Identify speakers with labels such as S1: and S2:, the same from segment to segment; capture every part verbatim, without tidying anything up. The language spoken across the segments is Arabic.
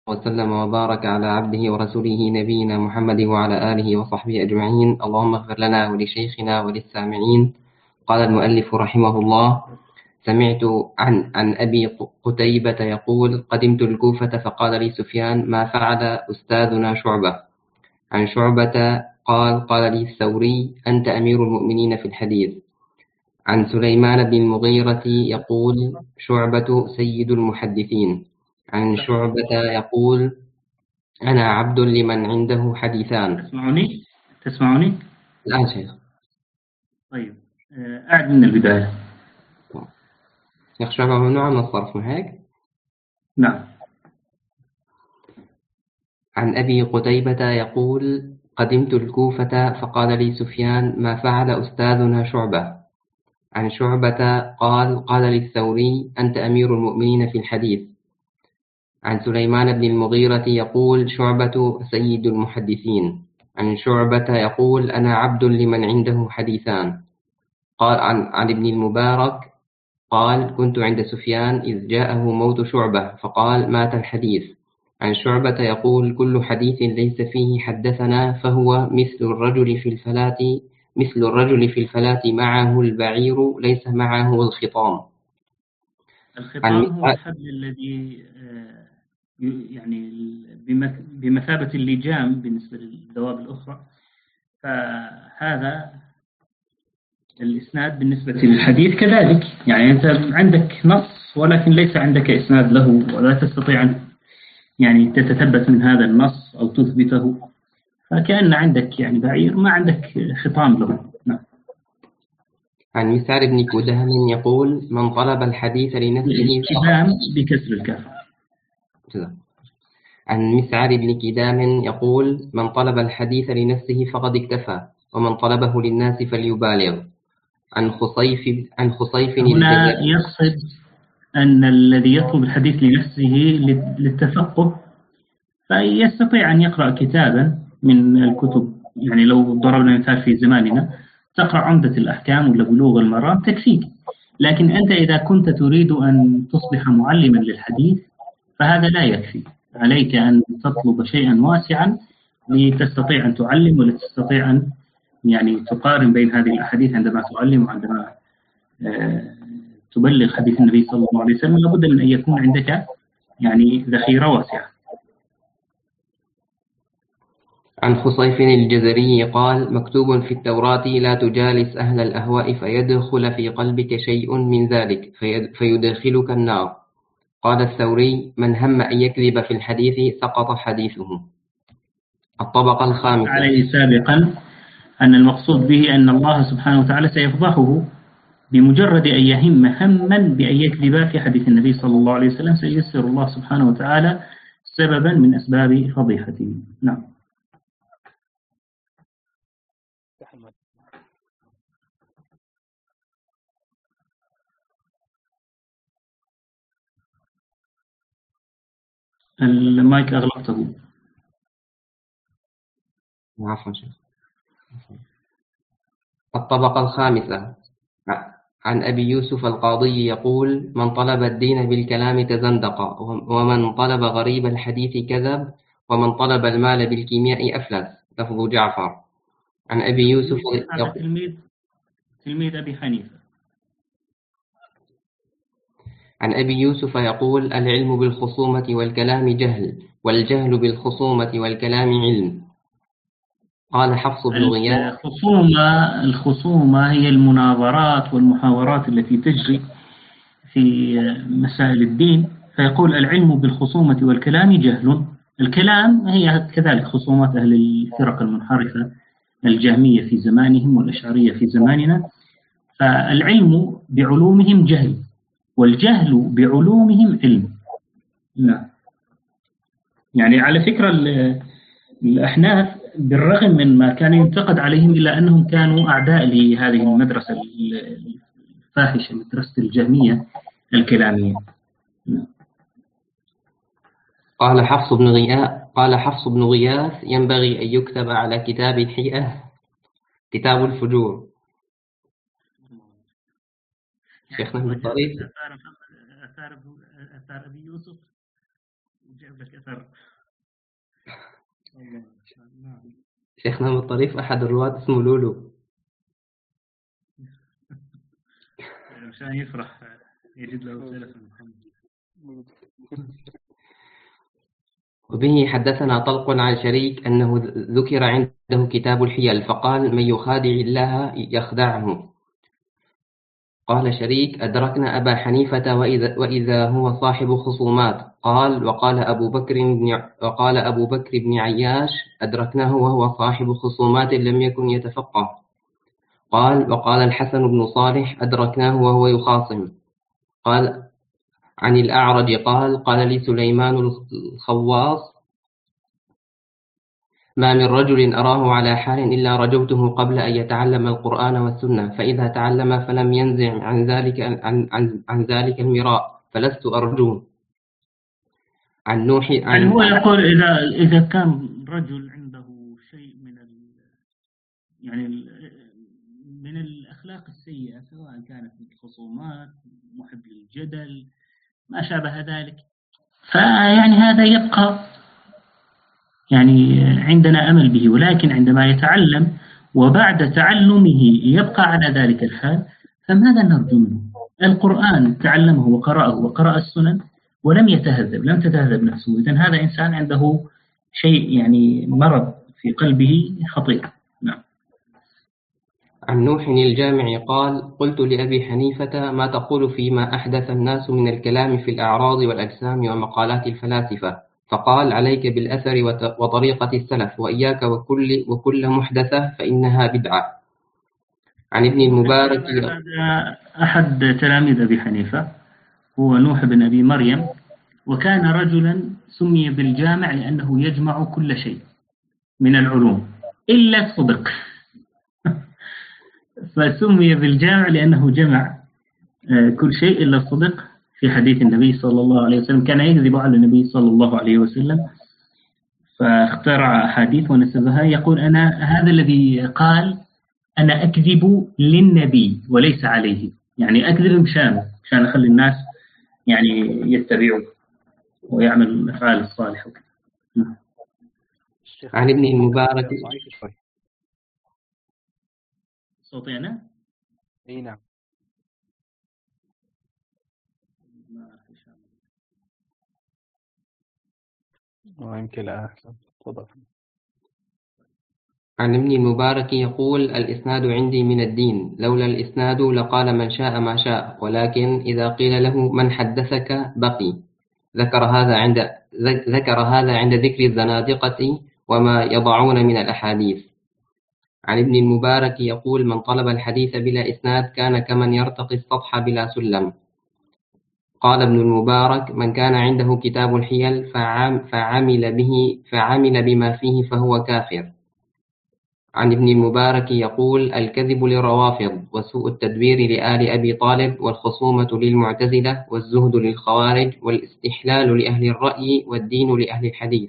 S1: وسلم وبارك على عبده ورسوله نبينا محمد وعلى آله وصحبه أجمعين. اللهم اغفر لنا ولشيخنا وللسامعين. قال المؤلف رحمه الله: سمعت عن عن أبي قتيبة يقول: قدمت الكوفة فقال لي سفيان: ما فعل أستاذنا شعبة؟ عن شعبة قال: قال لي الثوري: أنت أمير المؤمنين في الحديث. عن سليمان بن المغيرة يقول: شعبة سيد المحدثين. عن شعبة يقول: أنا عبد لمن عنده حديثان.
S2: تسمعوني؟ تسمعوني؟
S1: الآن شيخ.
S2: طيب، أعد من البداية.
S1: شيخ شعبة ممنوع من الصرف، ما هيك؟
S2: نعم.
S1: عن أبي قتيبة يقول: قدمت الكوفة فقال لي سفيان: ما فعل أستاذنا شعبة؟ عن شعبة قال: قال لي الثوري: أنت أمير المؤمنين في الحديث. عن سليمان بن المغيرة يقول: شعبة سيد المحدثين. عن شعبة يقول: أنا عبد لمن عنده حديثان. قال عن, عن ابن المبارك قال: كنت عند سفيان إذ جاءه موت شعبة فقال: مات الحديث. عن شعبة يقول: كل حديث ليس فيه حدثنا فهو مثل الرجل في الفلاة مثل الرجل في الفلاة معه البعير ليس معه الخطام.
S2: الخطام هو الحبل الذي يعني بمثابة اللجام بالنسبة للدواب الأخرى، فهذا الإسناد بالنسبة للحديث كذلك. يعني أنت عندك نص ولكن ليس عندك إسناد له، ولا تستطيع أن يعني تتثبت من هذا النص أو تثبته، فكأن عندك يعني بعير ما عندك خطام له. نعم.
S1: عن مسعر بن كدام يقول: من طلب الحديث لنفسه
S2: كدام بكسر الكاف.
S1: عن مسعر بن كدام يقول: من طلب الحديث لنفسه فقد اكتفى، ومن طلبه للناس فليبالغ. عن خصيف عن خصيف
S2: هنا يقصد أن الذي يطلب الحديث لنفسه للتفقه فيستطيع أن يقرأ كتابا من الكتب. يعني لو ضربنا مثال في زماننا تقرأ عمدة الأحكام ولا بلوغ المرام تكفيك. لكن أنت إذا كنت تريد أن تصبح معلما للحديث فهذا لا يكفي، عليك أن تطلب شيئا واسعا لتستطيع أن تعلم ولتستطيع أن يعني تقارن بين هذه الأحاديث عندما تعلم وعندما تبلغ حديث النبي صلى الله عليه وسلم. لابد من أن يكون عندك يعني ذخيرة واسعة.
S1: عن خصيف الجزري قال: مكتوب في التوراة: لا تجالس أهل الأهواء فيدخل في قلبك شيء من ذلك فيدخلك النار. قال الثوري: من هم أن يكذب في الحديث سقط حديثه. الطبقة الخامسة.
S2: عليه سابقا أن المقصود به أن الله سبحانه وتعالى سيفضحه بمجرد أن يهم هما بأن يكذب في حديث النبي صلى الله عليه وسلم، سييسر الله سبحانه وتعالى سببا من أسباب فضيحته. نعم. المايك أغلقته.
S1: عفوا شيخ. الطبقة الخامسة. عن أبي يوسف القاضي يقول: من طلب الدين بالكلام تزندق، ومن طلب غريب الحديث كذب، ومن طلب المال بالكيمياء أفلس. لفظ جعفر. عن أبي يوسف
S2: هذا تلميذ تلميذ أبي حنيفة.
S1: عن أبي يوسف يقول: العلم بالخصومة والكلام جهل، والجهل بالخصومة والكلام علم. قال حفص بن غياث:
S2: الخصومة الخصومة هي المناظرات والمحاورات التي تجري في مسائل الدين، فيقول العلم بالخصومة والكلام جهل. الكلام هي كذلك خصومات أهل الفرق المنحرفة الجهمية في زمانهم والأشعرية في زماننا. فالعلم بعلومهم جهل، والجهل بعلومهم علم. لا. يعني على فكرة الأحناف بالرغم من ما كان ينتقد عليهم إلا أنهم كانوا أعداء لهذه المدرسة الفاحشة، مدرسة الجهمية الكلامية.
S1: قال حفص بن غياث قال حفص بن غياث: ينبغي أن يكتب على كتاب الحيئة كتاب الفجور. شيخنا من الطريق.
S2: أثار أبي يوسف جاب لك أثر.
S1: شيخنا من الطريف أحد الرواة اسمه لولو.
S2: مشان يفرح يجد له سلف محمد.
S1: وبه حدثنا طلق عن شريك أنه ذكر عنده كتاب الحيل فقال من يخادع الله يخدعه. قال شريك أدركنا أبا حنيفة وإذا, وإذا هو صاحب خصومات. قال وقال أبو بكر بن وقال أبو بكر بن عياش أدركناه وهو صاحب خصومات لم يكن يتفقه. قال وقال الحسن بن صالح أدركناه وهو يخاصم. قال عن الأعرج قال قال لي سليمان الخواص ما من رجل أراه على حال إلا رجوته قبل أن يتعلم القرآن والسنة فإذا تعلم فلم ينزع عن ذلك عن, عن, عن ذلك المراء فلست أرجوه. عن نوح عن
S2: يعني هو يقول إذا إذا كان رجل عنده شيء من ال يعني ال من الأخلاق السيئة سواء كانت من الخصومات محب للجدل ما شابه ذلك فيعني هذا يبقى يعني عندنا أمل به ولكن عندما يتعلم وبعد تعلمه يبقى على ذلك الحال فماذا نرجو منه؟ القرآن تعلمه وقرأه وقرأ السنن ولم يتهذب لم تتهذب نفسه إذن هذا إنسان عنده شيء يعني مرض في قلبه خطير. نعم.
S1: عن نوح الجامع قال قلت لأبي حنيفة ما تقول فيما أحدث الناس من الكلام في الأعراض والأجسام ومقالات الفلاسفة فقال عليك بالأثر وطريقة السلف وإياك وكل, وكل محدثة فإنها بدعة. عن ابن المبارك
S2: هذا أحد تلاميذ أبي حنيفة هو نوح بن أبي مريم وكان رجلا سمي بالجامع لأنه يجمع كل شيء من العلوم إلا الصدق فسمي بالجامع لأنه جمع كل شيء إلا الصدق في حديث النبي صلى الله عليه وسلم كان يكذب على النبي صلى الله عليه وسلم فاخترع أحاديث ونسبها يقول أنا هذا الذي قال أنا أكذب للنبي وليس عليه يعني أكذب مشانه مشان أخلي الناس يعني يتبعوا ويعمل الأفعال الصالحة.
S1: عن ابن المبارك
S2: صوتي أنا؟
S3: اي نعم. ويمكن لا أحسن. تفضل.
S1: عن ابن المبارك يقول الإسناد عندي من الدين لولا الإسناد لقال من شاء ما شاء ولكن إذا قيل له من حدثك بقي. ذكر هذا عند ذكر هذا عند ذكر الزنادقة وما يضعون من الأحاديث. عن ابن المبارك يقول من طلب الحديث بلا إسناد كان كمن يرتقي السطح بلا سلم. قال ابن المبارك من كان عنده كتاب الحيل فعمل به فعمل بما فيه فهو كافر. عن ابن المبارك يقول الكذب للروافض وسوء التدبير لآل أبي طالب والخصومة للمعتزلة والزهد للخوارج والاستحلال لأهل الرأي والدين لأهل الحديث.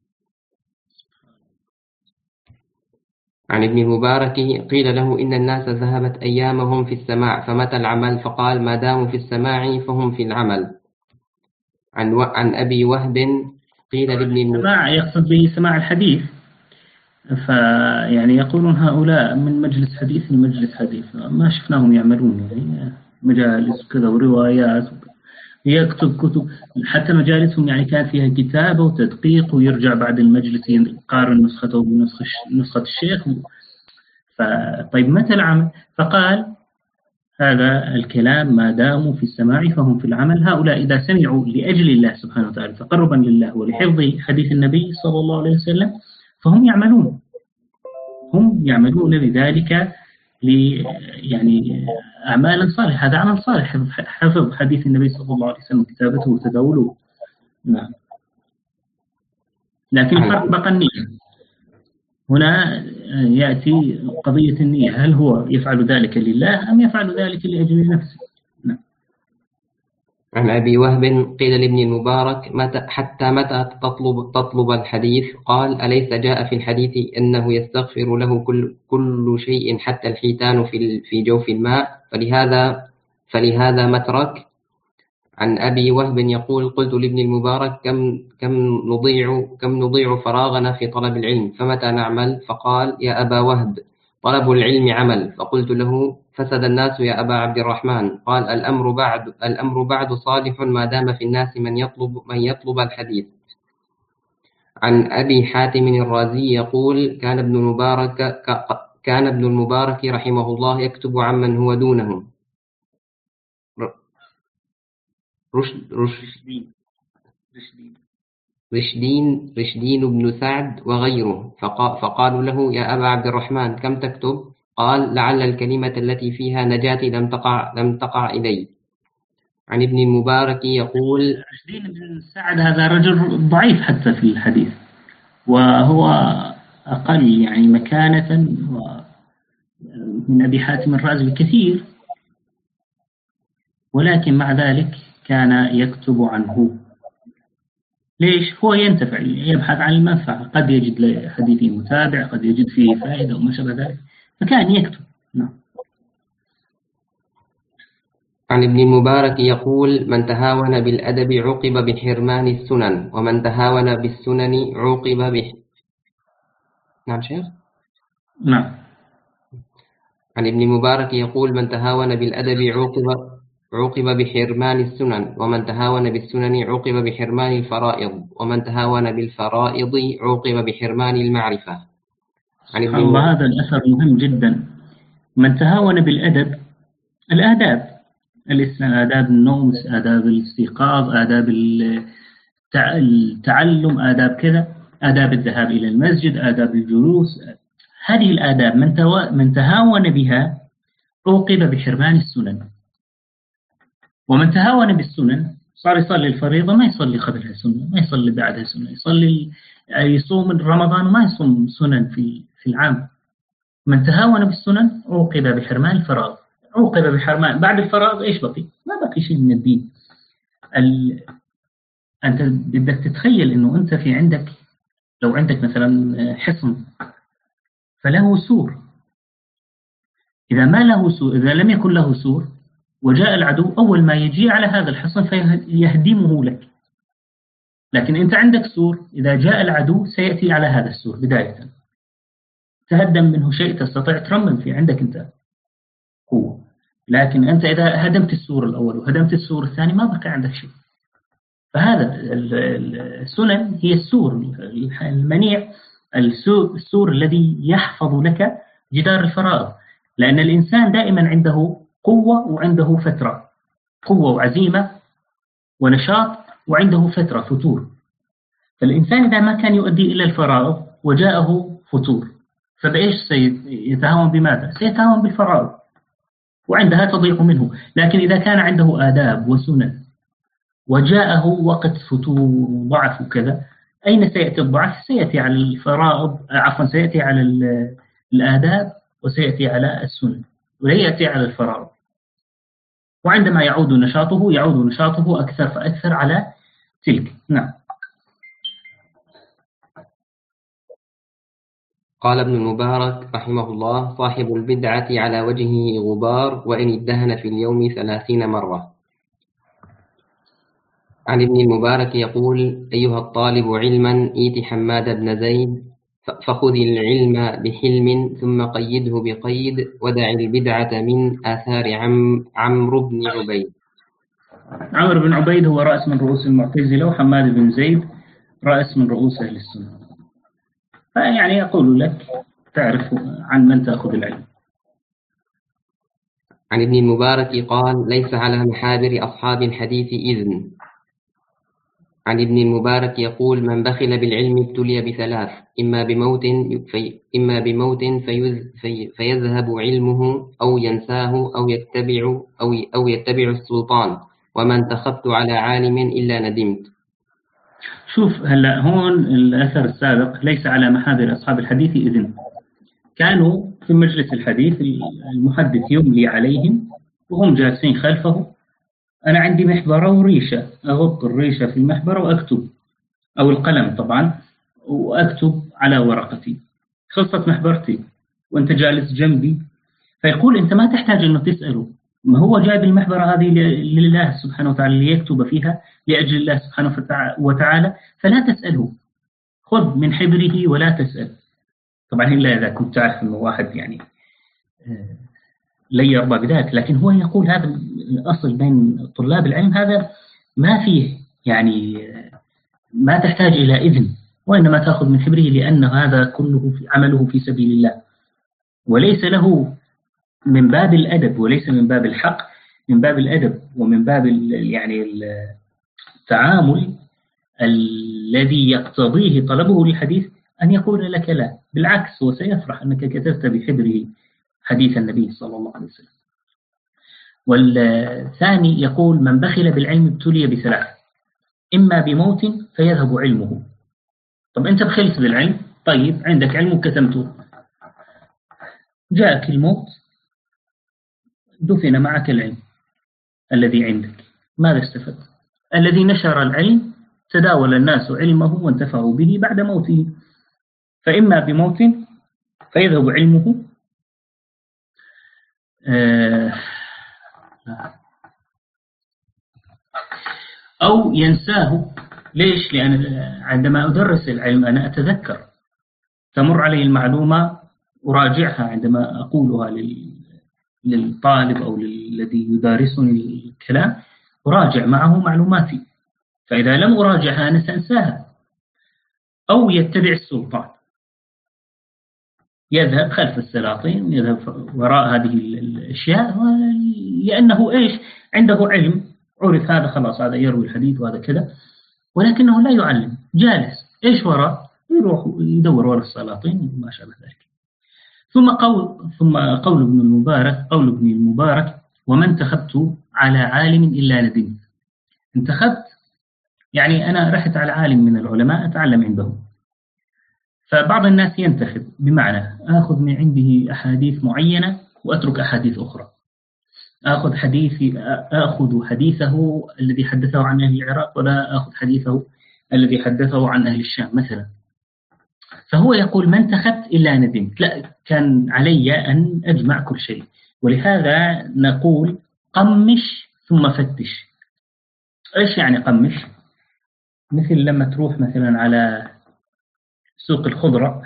S1: عن ابن المبارك قيل له إن الناس ذهبت أيامهم في السماع فمتى العمل فقال ما داموا في السماع فهم في العمل. عن, و... عن أبي وهب قيل لابن
S2: المبارك يقصد به سماع الحديث فيعني يقولون هؤلاء من مجلس حديث لمجلس حديث ما شفناهم يعملون يعني مجالس كذا وروايات يكتب كتب حتى مجالسهم يعني كان فيها كتابة وتدقيق ويرجع بعد المجلس يقارن نسخته بنسخة نسخة الشيخ. فطيب متى العمل؟ فقال هذا الكلام ما داموا في السماع فهم في العمل. هؤلاء إذا سمعوا لأجل الله سبحانه وتعالى تقربا لله ولحفظ حديث النبي صلى الله عليه وسلم فهم يعملون هم يعملون بذلك ل يعني أعمالا صالحة. هذا عمل صالح حفظ حديث النبي صلى الله عليه وسلم كتابته وتداوله. نعم. لكن فرق بقى النية هنا يأتي قضية النية هل هو يفعل ذلك لله أم يفعل ذلك لأجل نفسه. نعم.
S1: عن أبي وهب قيل لابن المبارك متى حتى متى تطلب, تطلب الحديث قال أليس جاء في الحديث أنه يستغفر له كل, كل شيء حتى الحيتان في, في جوف الماء فلهذا, فلهذا مترك. عن أبي وهب يقول قلت لابن المبارك كم كم نضيع كم نضيع فراغنا في طلب العلم فمتى نعمل؟ فقال يا أبا وهب طلب العلم عمل. فقلت له فسد الناس يا أبا عبد الرحمن. قال الأمر بعد الأمر بعد صالح ما دام في الناس من يطلب من يطلب الحديث. عن أبي حاتم الرازي يقول كان ابن المبارك كان ابن المبارك رحمه الله يكتب عمن هو دونه رشد رشدين رشدين رشدين بن سعد وغيره. فقالوا له يا أبا عبد الرحمن كم تكتب؟ قال لعل الكلمة التي فيها نجاتي لم تقع لم تقع إلي. عن ابن المبارك يقول
S2: رشدين بن سعد هذا رجل ضعيف حتى في الحديث، وهو أقل يعني مكانة من أبي حاتم الرازي بكثير، ولكن مع ذلك كان يكتب عنه. ليش؟ هو ينتفع، يبحث عن المنفعة، قد يجد لحديثه متابع، قد يجد فيه فائدة وما شابه ذلك، فكان يكتب. نعم.
S1: عن ابن المبارك يقول من تهاون بالأدب عوقب بحرمان السنن، ومن تهاون بالسنن عوقب به. نعم شيخ؟
S2: نعم.
S1: عن ابن المبارك يقول من تهاون بالأدب عوقب عوقب بحرمان السنن، ومن تهاون بالسنن عوقب بحرمان الفرائض، ومن تهاون بالفرائض عوقب بحرمان المعرفة.
S2: عن ابن الله هذا الأثر مهم جدا. من تهاون بالأدب، الآداب الإسلام، آداب النوم، آداب الاستيقاظ، آداب التعلم، آداب كذا، آداب الذهاب إلى المسجد، آداب الجلوس، هذه الآداب من من تهاون بها عوقب بحرمان السنن. ومن تهاون بالسنن صار يصلي الفريضة ما يصلي قبلها سنة، ما يصلي بعدها سنة، يصلي يصوم رمضان ما يصوم سنن في في العام. من تهاون بالسنن عوقب بحرمان الفرائض، عوقب بحرمان بعد الفرائض. ايش بقي؟ ما بقي شيء من الدين. ال... انت بدك تتخيل انه انت في عندك، لو عندك مثلا حصن فله سور، اذا ما له سور، اذا لم يكن له سور وجاء العدو أول ما يجي على هذا الحصن فيهدمه لك. لكن أنت عندك سور، إذا جاء العدو سيأتي على هذا السور بداية، تهدم منه شيء تستطيع ترمم في عندك أنت قوة. لكن أنت إذا هدمت السور الأول وهدمت السور الثاني ما بقى عندك شيء. فهذا السنن هي السور المنيع، السور الذي يحفظ لك جدار الفرائض. لأن الإنسان دائما عنده قوة وعنده فترة، قوة وعزيمة ونشاط، وعنده فترة فتور. فالإنسان إذا ما كان يؤدي إلى الفرائض وجاءه فتور فبإيش سيتهاون؟ بماذا؟ سيتهاون بالفرائض وعندها تضيع منه. لكن إذا كان عنده آداب وسنن وجاءه وقت فتور وضعف وكذا، أين سيأتي الضعف؟ سيأتي على الفرائض، عفوا سيأتي على الآداب وسيأتي على السنن ولا يأتي على الفرائض. وعندما يعود نشاطه يعود نشاطه أكثر فأكثر على تلك. نعم.
S1: قال ابن المبارك رحمه الله صاحب البدعة على وجهه غبار وإن ادهن في اليوم ثلاثين مرة. عن ابن المبارك يقول أيها الطالب علما إيت حماد بن زيد فخذ العلم بحلم ثم قيده بقيد ودع البدعة من آثار عم عمرو بن عبيد.
S2: عمرو بن عبيد هو رأس من رؤوس المعتزلة، وحماد بن زيد رأس من رؤوس أهل السنة. فيعني أقول لك تعرف عن من تأخذ العلم.
S1: عن ابن المبارك قال ليس على محابر أصحاب الحديث إذن. عن ابن المبارك يقول من بخل بالعلم ابتلي بثلاث، إما بموت في إما بموت فيز في فيذهب علمه أو ينساه أو يتبع أو أو يتبع السلطان، ومن تخبت على عالم إلا ندمت.
S2: شوف هلا هون الأثر السابق ليس على محابر أصحاب الحديث إذن، كانوا في مجلس الحديث المحدث يملي عليهم وهم جالسين خلفه. أنا عندي محبرة وريشة، أغط الريشة في المحبرة وأكتب، أو القلم طبعا، وأكتب على ورقتي. خلصت محبرتي وأنت جالس جنبي، فيقول أنت ما تحتاج أنه تسأله، ما هو جايب المحبرة هذه لله سبحانه وتعالى ليكتب فيها لأجل الله سبحانه وتعالى، فلا تسأله، خذ من حبره ولا تسأل. طبعا إلا إذا كنت تعرف أنه واحد يعني لا يرضى بذلك، لكن هو يقول هذا الأصل بين طلاب العلم، هذا ما فيه يعني ما تحتاج إلى إذن، وإنما تأخذ من حبره، لأن هذا كله في عمله في سبيل الله، وليس له من باب الأدب وليس من باب الحق، من باب الأدب ومن باب يعني التعامل الذي يقتضيه طلبه للحديث أن يقول لك لا، بالعكس هو سيفرح أنك كتبت بحبره حديث النبي صلى الله عليه وسلم. والثاني يقول من بخل بالعلم ابتلي بثلاث، إما بموت فيذهب علمه. طب أنت بخلت بالعلم، طيب عندك علم وكتمته، جاءك الموت دفن معك العلم الذي عندك، ماذا استفدت؟ الذي نشر العلم تداول الناس علمه وانتفعوا به بعد موته، فإما بموت فيذهب علمه أو ينساه. ليش؟ لأن عندما أدرس العلم أنا أتذكر، تمر علي المعلومة أراجعها عندما أقولها للطالب أو الذي يدارسني الكلام، أراجع معه معلوماتي، فإذا لم أراجعها أنا سأنساها. أو يتبع السلطان، يذهب خلف السلاطين، يذهب وراء هذه الأشياء، لأنه إيش؟ عنده علم، عرف هذا خلاص هذا يروي الحديث وهذا كذا، ولكنه لا يعلم، جالس إيش وراء؟ يروح يدور وراء السلاطين وما شابه ذلك. ثم قول ثم قول ابن المبارك قول ابن المبارك وما انتخبت على عالم إلا ندمت. انتخبت يعني أنا رحت على عالم من العلماء أتعلم عنده، فبعض الناس ينتخب بمعنى آخذ من عنده أحاديث معينة وأترك أحاديث أخرى، آخذ حديث آخذ حديثه الذي حدثه عن أهل العراق ولا آخذ حديثه الذي حدثه عن أهل الشام مثلا. فهو يقول ما انتخبت إلا ندمت، لا، كان علي أن أجمع كل شيء. ولهذا نقول قمش ثم فتش. إيش يعني قمش؟ مثل لما تروح مثلا على سوق الخضرة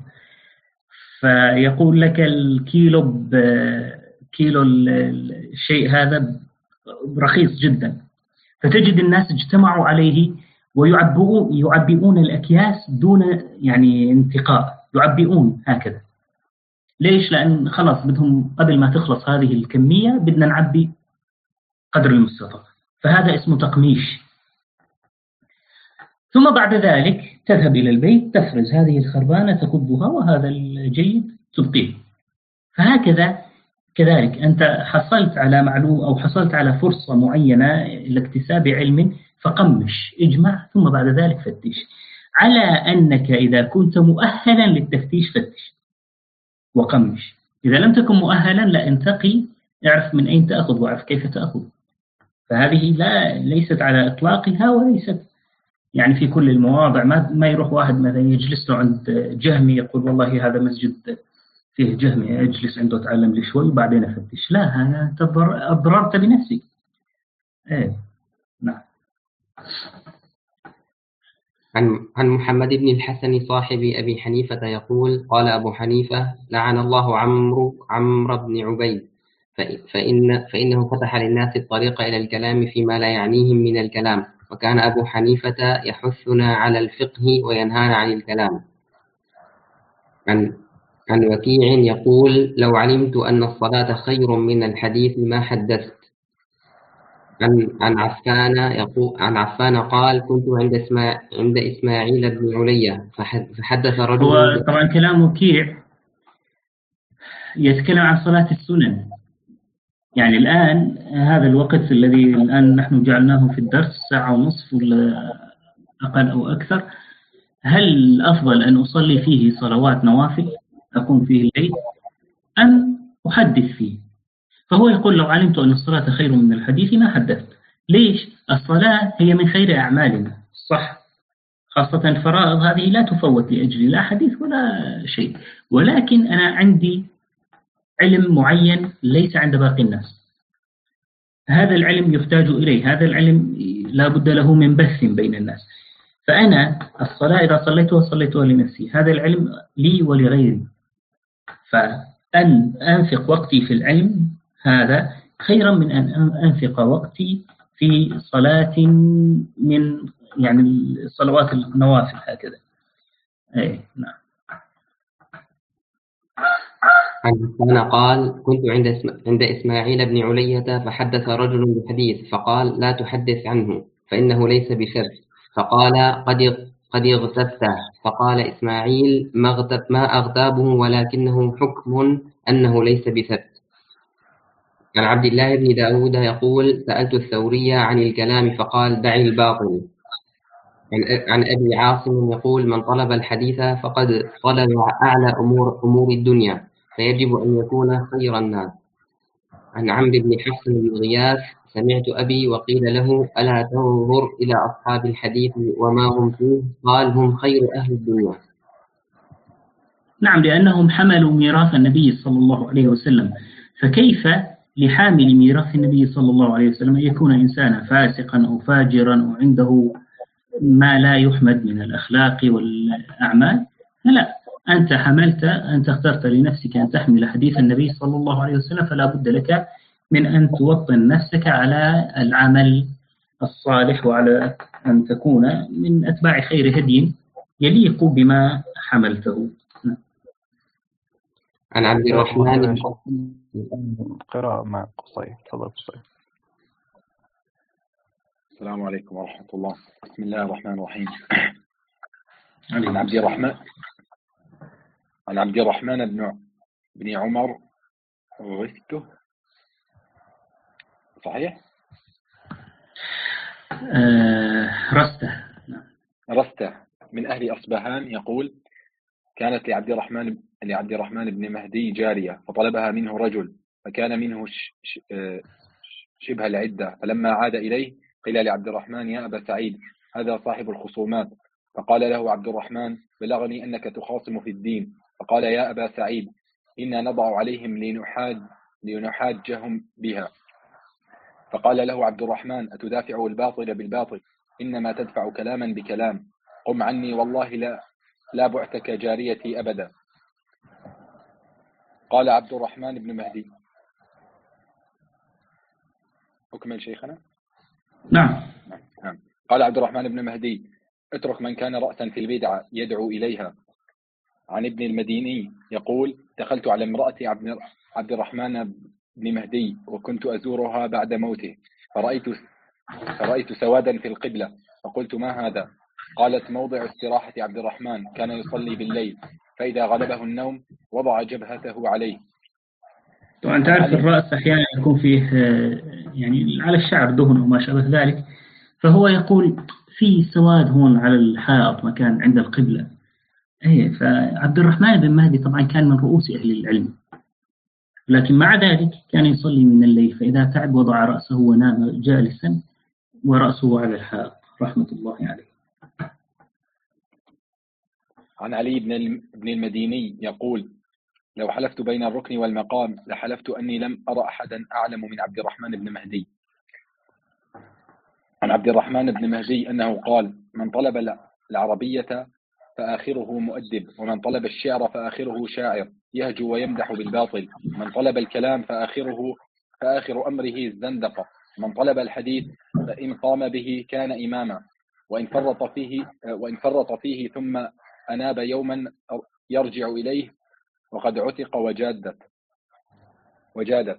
S2: فيقول لك الكيلو بكيلو الشيء هذا رخيص جدا، فتجد الناس اجتمعوا عليه ويعبئون يعبئون الأكياس دون يعني انتقاء، يعبئون هكذا. ليش؟ لأن خلاص بدهم قبل ما تخلص هذه الكمية بدنا نعبي قدر المستطاع، فهذا اسمه تقميش. ثم بعد ذلك تذهب إلى البيت تفرز هذه الخربانة تكبها وهذا الجيد تبقيه. فهكذا كذلك أنت حصلت على معلومة أو حصلت على فرصة معينة لاكتساب علم، فقمش اجمع ثم بعد ذلك فتش، على أنك إذا كنت مؤهلا للتفتيش فتش وقمش. إذا لم تكن مؤهلا لا انتقي، اعرف من أين تأخذ واعرف كيف تأخذ. فهذه لا ليست على إطلاقها وليست يعني في كل المواضع. ما ما يروح واحد مثلا يجلس له عند جهمي يقول والله هذا مسجد فيه جهمي أجلس عنده أتعلم لي شوي وبعدين أفتش، لا، هذا أضررت بنفسك. إيه نعم.
S1: عن عن محمد بن الحسن صاحب أبي حنيفة يقول قال أبو حنيفة لعن الله عمرو عمرو بن عبيد فإن فإنه فتح للناس الطريق إلى الكلام فيما لا يعنيهم من الكلام، وكان أبو حنيفة يحثنا على الفقه وينهانا عن الكلام. عن عن وكيع يقول لو علمت أن الصلاة خير من الحديث ما حدثت. عن عن عفان يقول عن عفان قال كنت عند اسماعيل عند إسماعيل بن عليا فحدث رجل.
S2: هو طبعا كلام وكيع يتكلم عن صلاة السنن. يعني الآن هذا الوقت الذي الآن نحن جعلناه في الدرس ساعة ونصف ولا أقل أو أكثر، هل أفضل أن أصلي فيه صلوات نوافل أقوم فيه الليل أم أحدث فيه؟ فهو يقول لو علمت أن الصلاة خير من الحديث ما حدثت. ليش؟ الصلاة هي من خير أعمالنا، صح، خاصة الفرائض هذه لا تفوت لأجل لا حديث ولا شيء، ولكن أنا عندي علم معين ليس عند باقي الناس، هذا العلم يحتاج إليه، هذا العلم لا بد له من بث بين الناس. فأنا الصلاة إذا صليتها صليتها لنفسي، هذا العلم لي ولغيري، فأن أنفق وقتي في العلم هذا خيرا من أن أنفق وقتي في صلاة من يعني الصلوات النوافل هكذا. أي نعم.
S1: عن حسان قال: كنت عند اسم... عند إسماعيل بن علية فحدث رجل بحديث فقال: لا تحدث عنه فإنه ليس بشر. فقال: قد قد اغتبته. فقال إسماعيل: ما اغتب ما أغتابه ولكنه حكم أنه ليس بثبت. عن عبد الله بن داود يقول: سألت الثورية عن الكلام فقال: دع الباطل. عن أبي عاصم يقول: من طلب الحديث فقد طلب أعلى أمور أمور الدنيا، فيجب أن يكون خير الناس. عن عمرو بن حفص بن غياث: سمعت أبي وقيل له: ألا تنظر إلى أصحاب الحديث وما هم فيه؟ قال: هم خير أهل الدنيا.
S2: نعم، لأنهم حملوا ميراث النبي صلى الله عليه وسلم، فكيف لحامل ميراث النبي صلى الله عليه وسلم أن يكون إنسانا فاسقا أو فاجرا وعنده ما لا يحمد من الأخلاق والأعمال؟ لا، أنت حملت، أنت اخترت لنفسك أن تحمل حديث النبي صلى الله عليه وسلم، فلا بد لك من أن توطن نفسك على العمل الصالح وعلى أن تكون من أتباع خير هدي يليق بما حملته.
S1: عن عبد الرحمن
S3: قراءة مع قصي. تفضل قصي.
S4: السلام عليكم ورحمة الله. بسم الله الرحمن الرحيم.
S2: عن
S4: عبد الرحمن عن عبد الرحمن بن بن عمر غثته، صحيح؟
S2: آه رسته.
S4: رسته من أهل أصبهان يقول: كانت لعبد الرحمن لعبد الرحمن بن مهدي جارية فطلبها منه رجل فكان منه شبه العدة، فلما عاد إليه قيل لعبد الرحمن: يا أبا سعيد، هذا صاحب الخصومات. فقال له عبد الرحمن: بلغني أنك تخاصم في الدين. فقال: يا أبا سعيد، إنا نضع عليهم لنحاج لنحاجهم بها. فقال له عبد الرحمن: أتدافع الباطل بالباطل؟ إنما تدفع كلاما بكلام. قم عني والله لا لا بعتك جاريتي أبدا. قال عبد الرحمن بن مهدي. أكمل شيخنا؟
S2: نعم.
S4: نعم. قال عبد الرحمن بن مهدي: اترك من كان رأسا في البدعة يدعو إليها. عن ابن المديني يقول: دخلت على امرأة عبد الرحمن بن مهدي وكنت أزورها بعد موته، فرأيت فرأيت سوادا في القبلة، فقلت: ما هذا؟ قالت: موضع استراحة عبد الرحمن، كان يصلي بالليل، فإذا غلبه النوم وضع جبهته عليه.
S2: طبعا تعرف الرأس أحيانا يكون فيه يعني على الشعر دهن وما شابه ذلك، فهو يقول في سواد هون على الحائط مكان عند القبلة. أيه، فعبد الرحمن بن مهدي طبعا كان من رؤوس أهل العلم، لكن مع ذلك كان يصلي من الليل، فإذا تعب وضع رأسه ونام جالسا ورأسه على الحائط رحمة الله عليه.
S4: عن علي بن المديني يقول: لو حلفت بين الركن والمقام لحلفت أني لم أرى أحدا أعلم من عبد الرحمن بن مهدي. عن عبد الرحمن بن مهدي أنه قال: من طلب العربية فآخره مؤدب، ومن طلب الشعر فآخره شاعر يهجو ويمدح بالباطل، من طلب الكلام فآخره فآخر أمره الزندقة، من طلب الحديث فإن قام به كان إماما، وإن فرط فيه وإن فرط فيه ثم أناب يوما يرجع إليه وقد عتق وجادت وجادت.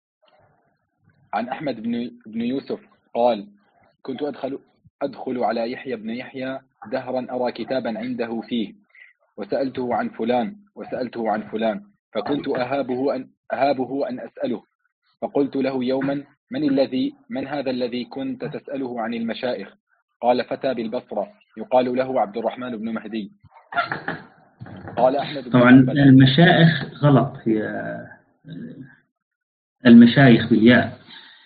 S4: عن أحمد بن بن يوسف قال: كنت أدخل أدخل على يحيى بن يحيى دهرا أرى كتابا عنده فيه، وسألته عن فلان وسألته عن فلان، فكنت أهابه أن أهابه أن أسأله، فقلت له يوما: من الذي من هذا الذي كنت تسأله عن المشايخ؟ قال: فتى بالبصرة يقال له عبد الرحمن بن مهدي. قال أحمد بن
S2: طبعا
S4: حنبل:
S2: المشايخ غلط، هي المشايخ بالياء.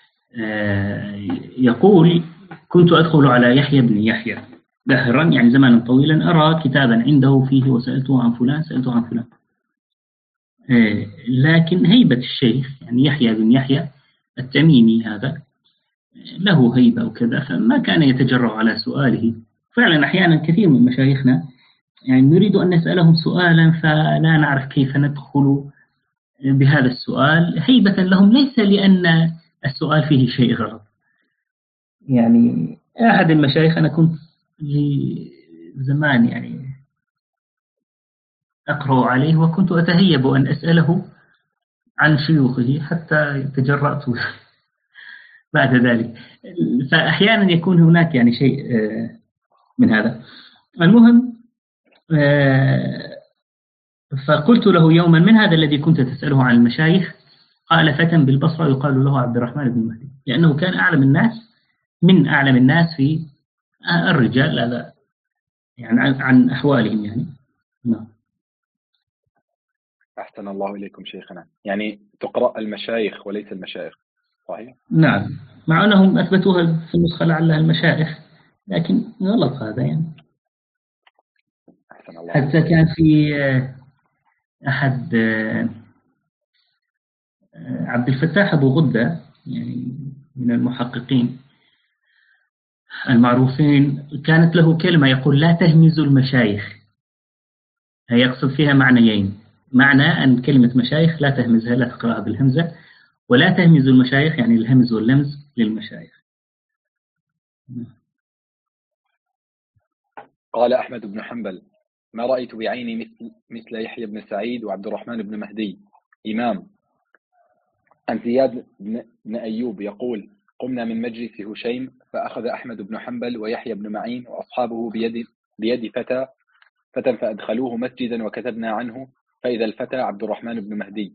S2: يقول: كنت أدخل على يحيى بن يحيى دهرا يعني زمانا طويلا أرى كتابا عنده فيه وسألته عن فلان سألته عن فلان. لكن هيبة الشيخ يعني يحيى بن يحيى التميمي هذا له هيبة وكذا، فما كان يتجرأ على سؤاله. فعلا أحيانا كثير من مشايخنا يعني نريد أن نسألهم سؤالا فلا نعرف كيف ندخل بهذا السؤال هيبة لهم، ليس لأن السؤال فيه شيء غلط. يعني أحد المشايخ أنا كنت زمان يعني أقرأ عليه وكنت أتهيب أن أسأله عن شيوخه حتى تجرأت بعد ذلك. فأحيانا يكون هناك يعني شيء من هذا. المهم، فقلت له يوما: من هذا الذي كنت تسأله عن المشايخ؟ قال: فتى بالبصرة يقال له عبد الرحمن بن مهدي، لأنه كان أعلم الناس من أعلم الناس في الرجال هذا يعني عن أحوالهم يعني. نعم.
S4: أحسن الله إليكم شيخنا. يعني تقرأ المشايخ وليس المشايخ، صحيح؟
S2: نعم، مع أنهم أثبتوها في النسخة لعلها المشايخ، لكن غلط هذا يعني.
S4: أحسن الله.
S2: حتى كان في أحد عبد الفتاح أبو غدة يعني من المحققين المعروفين، كانت له كلمة يقول: لا تهمزوا المشايخ. هي يقصد فيها معنيين: معنى أن كلمة مشايخ لا تهمزها، لا تقرأها بالهمزة، ولا تهمزوا المشايخ يعني الهمز واللمز للمشايخ.
S4: قال أحمد بن حنبل: ما رأيت بعيني مثل, مثل يحيى بن سعيد وعبد الرحمن بن مهدي إمام. عن زياد بن أيوب يقول: قمنا من مجلس هشيم فأخذ أحمد بن حنبل ويحيى بن معين وأصحابه بيد, بيد فتى فتى فأدخلوه مسجدا وكتبنا عنه فإذا الفتى عبد الرحمن بن مهدي.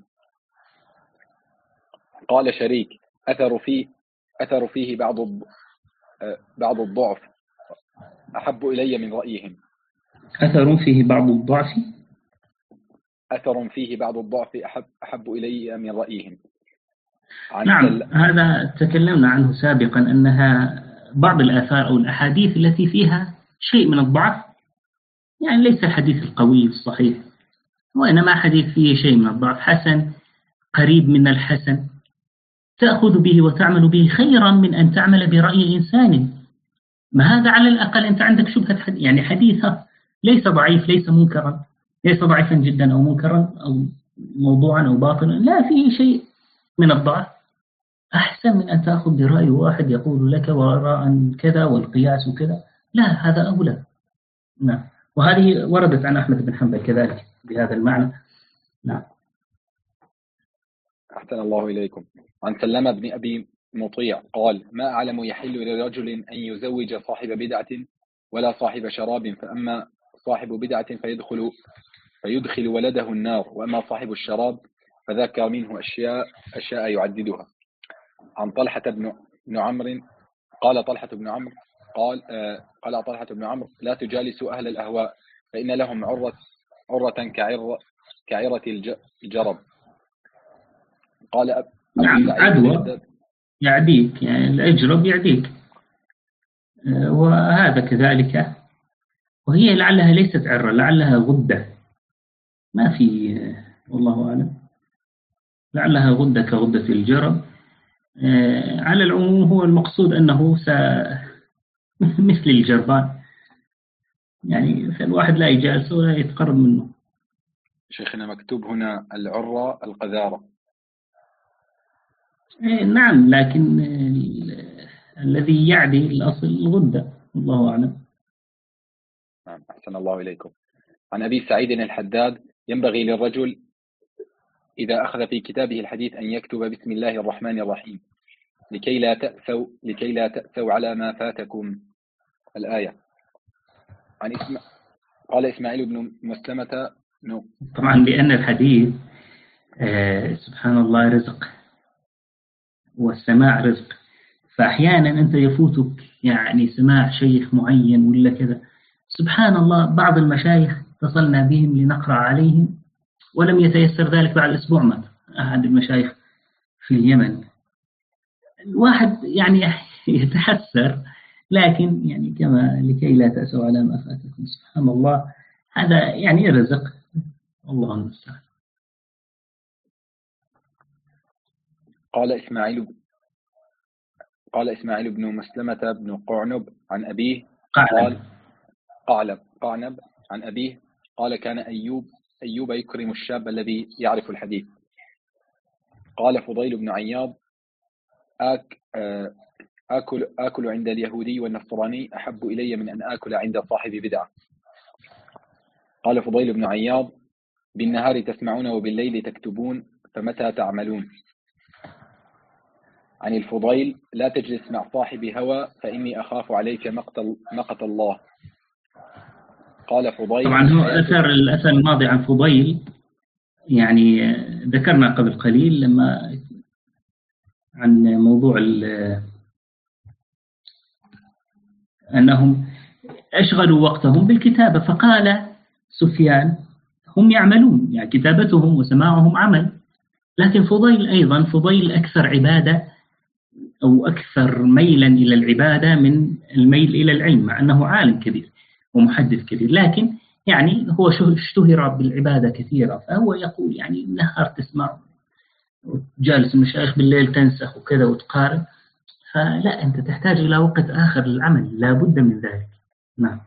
S4: قال شريك: أثر فيه أثر فيه بعض بعض الضعف أحب إلي من رأيهم.
S2: أثر فيه بعض الضعف
S4: أثر فيه بعض الضعف أحب أحب إلي من رأيهم.
S2: نعم، هذا تكلمنا عنه سابقا، أنها بعض الآثار أو الأحاديث التي فيها شيء من الضعف، يعني ليس الحديث القوي الصحيح، وإنما حديث فيه شيء من الضعف، حسن قريب من الحسن، تأخذ به وتعمل به خيرا من أن تعمل برأي إنسان. ما هذا على الأقل أنت عندك شبهة حديث، يعني حديثها ليس ضعيف، ليس منكرا، ليس ضعيفا جدا أو منكرا أو موضوعا أو باطلا، لا، فيه شيء من الضعف، أحسن من أن تأخذ برأي واحد يقول لك وراء كذا والقياس وكذا. لا، هذا أولى. نعم، وهذه وردت عن أحمد بن حنبل كذلك بهذا المعنى. نعم.
S4: أحسن الله إليكم. عن سلمة بن أبي مطيع قال: ما أعلم يحل لرجل أن يزوج صاحب بدعة ولا صاحب شراب، فأما صاحب بدعة فيدخل فيدخل ولده النار، وأما صاحب الشراب فذكر منه أشياء أشياء يعددها. عن طلحة بن بن عمرو قال طلحة بن عمرو قال آه قال طلحة بن عمرو: لا تجالسوا أهل الأهواء فإن لهم عرة عرة كعرة كعرة الجرب. قال أب
S2: نعم، عدوى يعديك، يعني الأجرب يعديك، وهذا كذلك. وهي لعلها ليست عرة، لعلها غدة، ما في، والله أعلم، لعلها غدة كغدة الجرب. على العموم هو المقصود أنه س... مثل الجربان، يعني فالواحد لا يجالسه ولا يتقرب منه.
S4: شيخنا مكتوب هنا العرة القذارة.
S2: نعم، لكن الذي يعدي الأصل الغدة، الله أعلم.
S4: نعم، أحسن الله إليكم. عن أبي سعيد الحداد: ينبغي للرجل إذا أخذ في كتابه الحديث أن يكتب بسم الله الرحمن الرحيم لكي لا تأسوا لكي لا تأسوا على ما فاتكم. الآية. عن اسم قال إسماعيل بن مسلمة نو.
S2: طبعا لأن الحديث آه سبحان الله رزق، والسماع رزق، فأحيانا أنت يفوتك يعني سماع شيخ معين ولا كذا. سبحان الله، بعض المشايخ اتصلنا بهم لنقرأ عليهم ولم يتيسر ذلك بعد أسبوع مات أحد المشايخ في اليمن. الواحد يعني يتحسر، لكن يعني كما لكي لا تأسوا على ما فاتكم، سبحان الله، هذا يعني رزق، الله المستعان.
S4: قال إسماعيل قال إسماعيل بن مسلمة بن قعنب عن أبيه
S2: قعنب.
S4: قال قعنب قعنب عن أبيه قال كان أيوب أيوب يكرم الشاب الذي يعرف الحديث. قال فضيل بن عياض آك آكل, آكل عند اليهودي والنصراني أحب إلي من أن آكل عند صاحب بدعة. قال فضيل بن عياض بالنهار تسمعون وبالليل تكتبون فمتى تعملون. عن الفضيل لا تجلس مع صاحب هوى فإني أخاف عليك مقت, مقت الله. قال فضيل
S2: طبعا هو أثر الأثر الماضي عن فضيل يعني ذكرنا قبل قليل لما عن موضوع أنهم أشغلوا وقتهم بالكتابة، فقال سفيان هم يعملون، يعني كتابتهم وسماعهم عمل، لكن فضيل أيضا فضيل أكثر عبادة أو أكثر ميلا إلى العبادة من الميل إلى العلم، مع أنه عالم كبير ومحدث كبير، لكن يعني هو اشتهر بالعبادة كثيرا، فهو يقول يعني النهار تسمع جالس المشايخ بالليل تنسخ وكذا وتقارن، فلا أنت تحتاج إلى وقت آخر للعمل، لا بد من ذلك. نعم.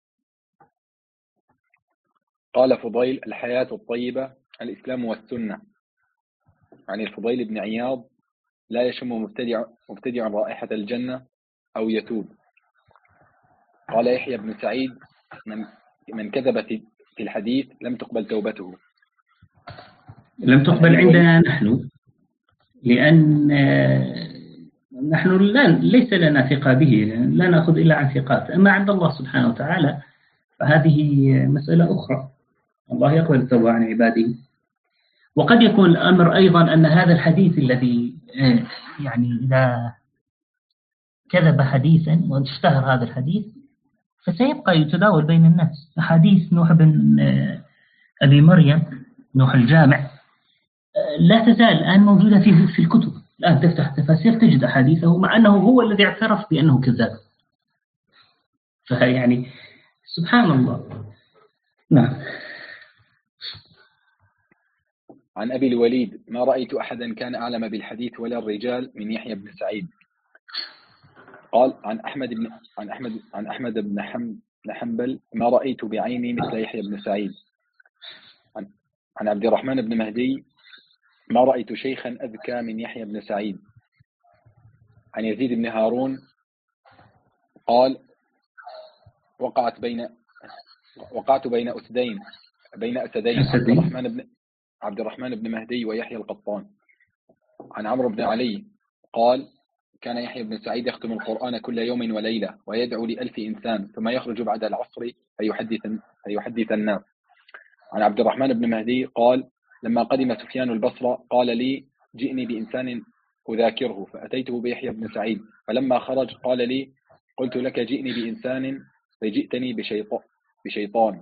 S4: قال فضيل الحياة الطيبة الإسلام والسنة. عن الفضيل بن عياض لا يشم مبتدع, مبتدع رائحة الجنة أو يتوب. قال يحيى بن سعيد من, من كذب في الحديث لم تقبل توبته.
S2: لم تقبل عندنا نحن، لأن نحن لا ليس لنا ثقة به، لا نأخذ إلا عن ثقات، أما عند الله سبحانه وتعالى فهذه مسألة أخرى، الله يقبل التوبة عن عباده. وقد يكون الأمر أيضا أن هذا الحديث الذي يعني إذا كذب حديثا واشتهر هذا الحديث فسيبقى يتداول بين الناس. حديث نوح بن أبي مريم نوح الجامع لا تزال الآن موجودة في في الكتب، الآن تفتح تفاسير تجد حديثه مع أنه هو الذي اعترف بأنه كذاب، فيعني سبحان الله. نعم.
S4: عن أبي الوليد ما رأيت أحدا كان أعلم بالحديث ولا الرجال من يحيى بن سعيد. قال عن أحمد بن عن أحمد عن أحمد بن حنبل ما رأيت بعيني مثل يحيى بن سعيد. عن, عن عبد الرحمن بن مهدي ما رأيت شيخا أذكى من يحيى بن سعيد. عن يزيد بن هارون قال وقعت بين وقعت بين أسدين بين أسدين عبد الرحمن بن عبد الرحمن بن مهدي ويحيى القطان. عن عمرو بن علي قال كان يحيى بن سعيد يختم القرآن كل يوم وليلة ويدعو لألف إنسان ثم يخرج بعد العصر فيحدث فيحدث الناس. عن عبد الرحمن بن مهدي قال لما قدم سفيان البصرة قال لي جئني بإنسان أذاكره، فأتيته بيحيى بن سعيد، فلما خرج قال لي قلت لك جئني بإنسان فجئتني بشيطان بشيطان.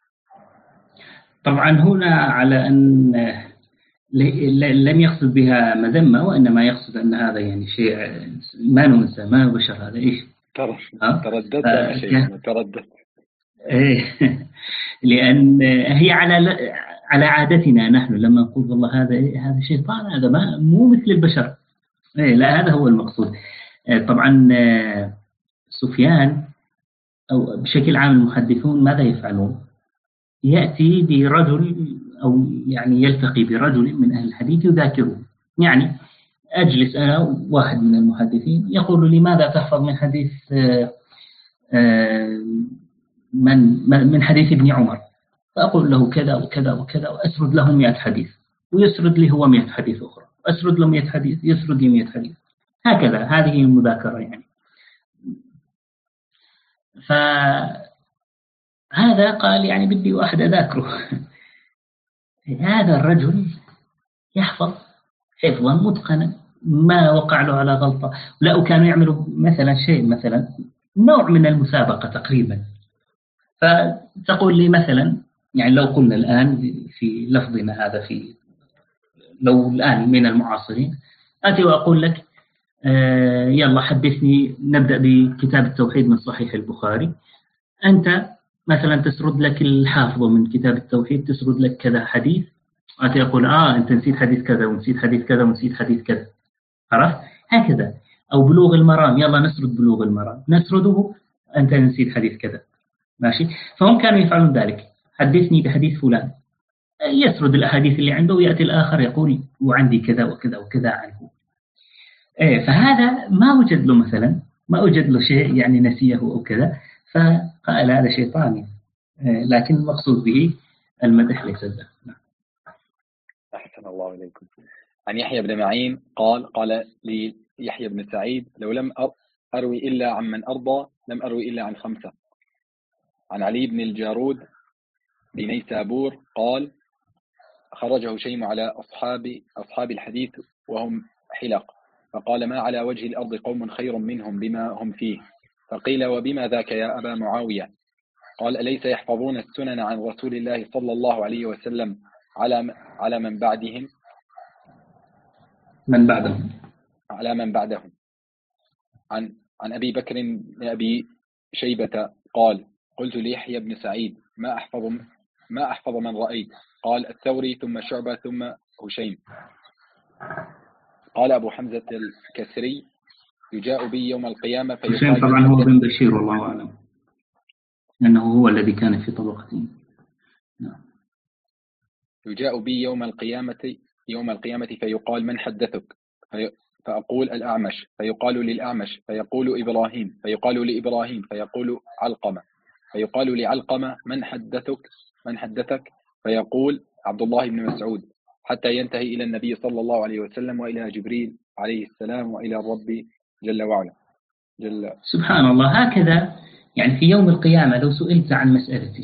S2: طبعا هنا على أن لم يقصد بها مذمة، وإنما يقصد أن هذا يعني شيء ما ننسى، ما بشر هذا إيش
S4: ترددت يا شيخ ترددت
S2: إيه لأن هي على على عادتنا نحن لما نقول والله هذا هذا شيطان، هذا ما مو مثل البشر، إيه لا هذا هو المقصود. طبعا سفيان أو بشكل عام المحدثون ماذا يفعلون؟ يأتي برجل أو يعني يلتقي برجل من أهل الحديث يذاكره، يعني أجلس أنا واحد من المحدثين يقول لي ماذا تحفظ من حديث من من حديث ابن عمر، فأقول له كذا وكذا وكذا وأسرد له مئة حديث، ويسرد لي هو مئة حديث أخرى، أسرد له مئة حديث يسرد لي مئة حديث، هكذا هذه المذاكرة يعني. فهذا قال يعني بدي واحد أذاكره هذا الرجل يحفظ حفظا متقنا ما وقع له على غلطة، لا وكانوا يعملوا مثلا شيء مثلا نوع من المسابقة تقريبا، فتقول لي مثلا يعني لو قلنا الآن في لفظنا هذا في لو الآن من المعاصرين أتي وأقول لك آه يلا حدثني نبدأ بكتاب التوحيد من صحيح البخاري، أنت مثلا تسرد لك الحافظ من كتاب التوحيد تسرد لك كذا حديث، أتي أقول آه أنت نسيت حديث كذا ونسيت حديث كذا ونسيت حديث كذا، عرفت؟ هكذا أو بلوغ المرام، يلا نسرد بلوغ المرام، نسرده أنت نسيت حديث كذا، ماشي. فهم كانوا يفعلون ذلك، حدثني بحديث فلان، يسرد الأحاديث اللي عنده، ويأتي الآخر يقول وعندي كذا وكذا وكذا عنه. إيه، فهذا ما وجد له مثلا، ما وجد له شيء يعني نسيه أو كذا، فقال هذا شيطاني. إيه، لكن المقصود به المدح ليس ذا.
S4: أحسن الله إليكم. عن يحيى بن معين قال قال لي يحيى بن سعيد: لو لم أروي إلا عن من أرضى لم أروي إلا عن خمسة. عن علي بن الجارود بنيسابور قال: خرج هشيم على أصحاب أصحاب الحديث وهم حلق، فقال: ما على وجه الأرض قوم خير منهم بما هم فيه. فقيل: وبما ذاك يا أبا معاوية؟ قال: أليس يحفظون السنن عن رسول الله صلى الله عليه وسلم على على من بعدهم
S2: من بعدهم
S4: على من بعدهم. عن عن أبي بكر بن أبي شيبة قال: قلت ليحيى بن سعيد: ما أحفظ ما أحفظ من رأيت؟ قال: الثوري ثم شعبة ثم هشيم. قال أبو حمزة الكسري: يجاء بي يوم القيامة
S2: هشيم طبعا هو بن بشير والله أعلم، لأنه هو الذي كان في طبقته. نعم.
S4: يجاء بي يوم القيامة يوم القيامة فيقال: من حدثك؟ في فأقول: الأعمش. فيقال للأعمش فيقول: إبراهيم. فيقال لإبراهيم فيقول: علقمة. فيقال لعلقمة: من حدثك من حدثك فيقول: عبد الله بن مسعود، حتى ينتهي إلى النبي صلى الله عليه وسلم وإلى جبريل عليه السلام وإلى الرب جل وعلا. جل
S2: سبحان الله. هكذا يعني في يوم القيامة لو سئلت عن مسألة: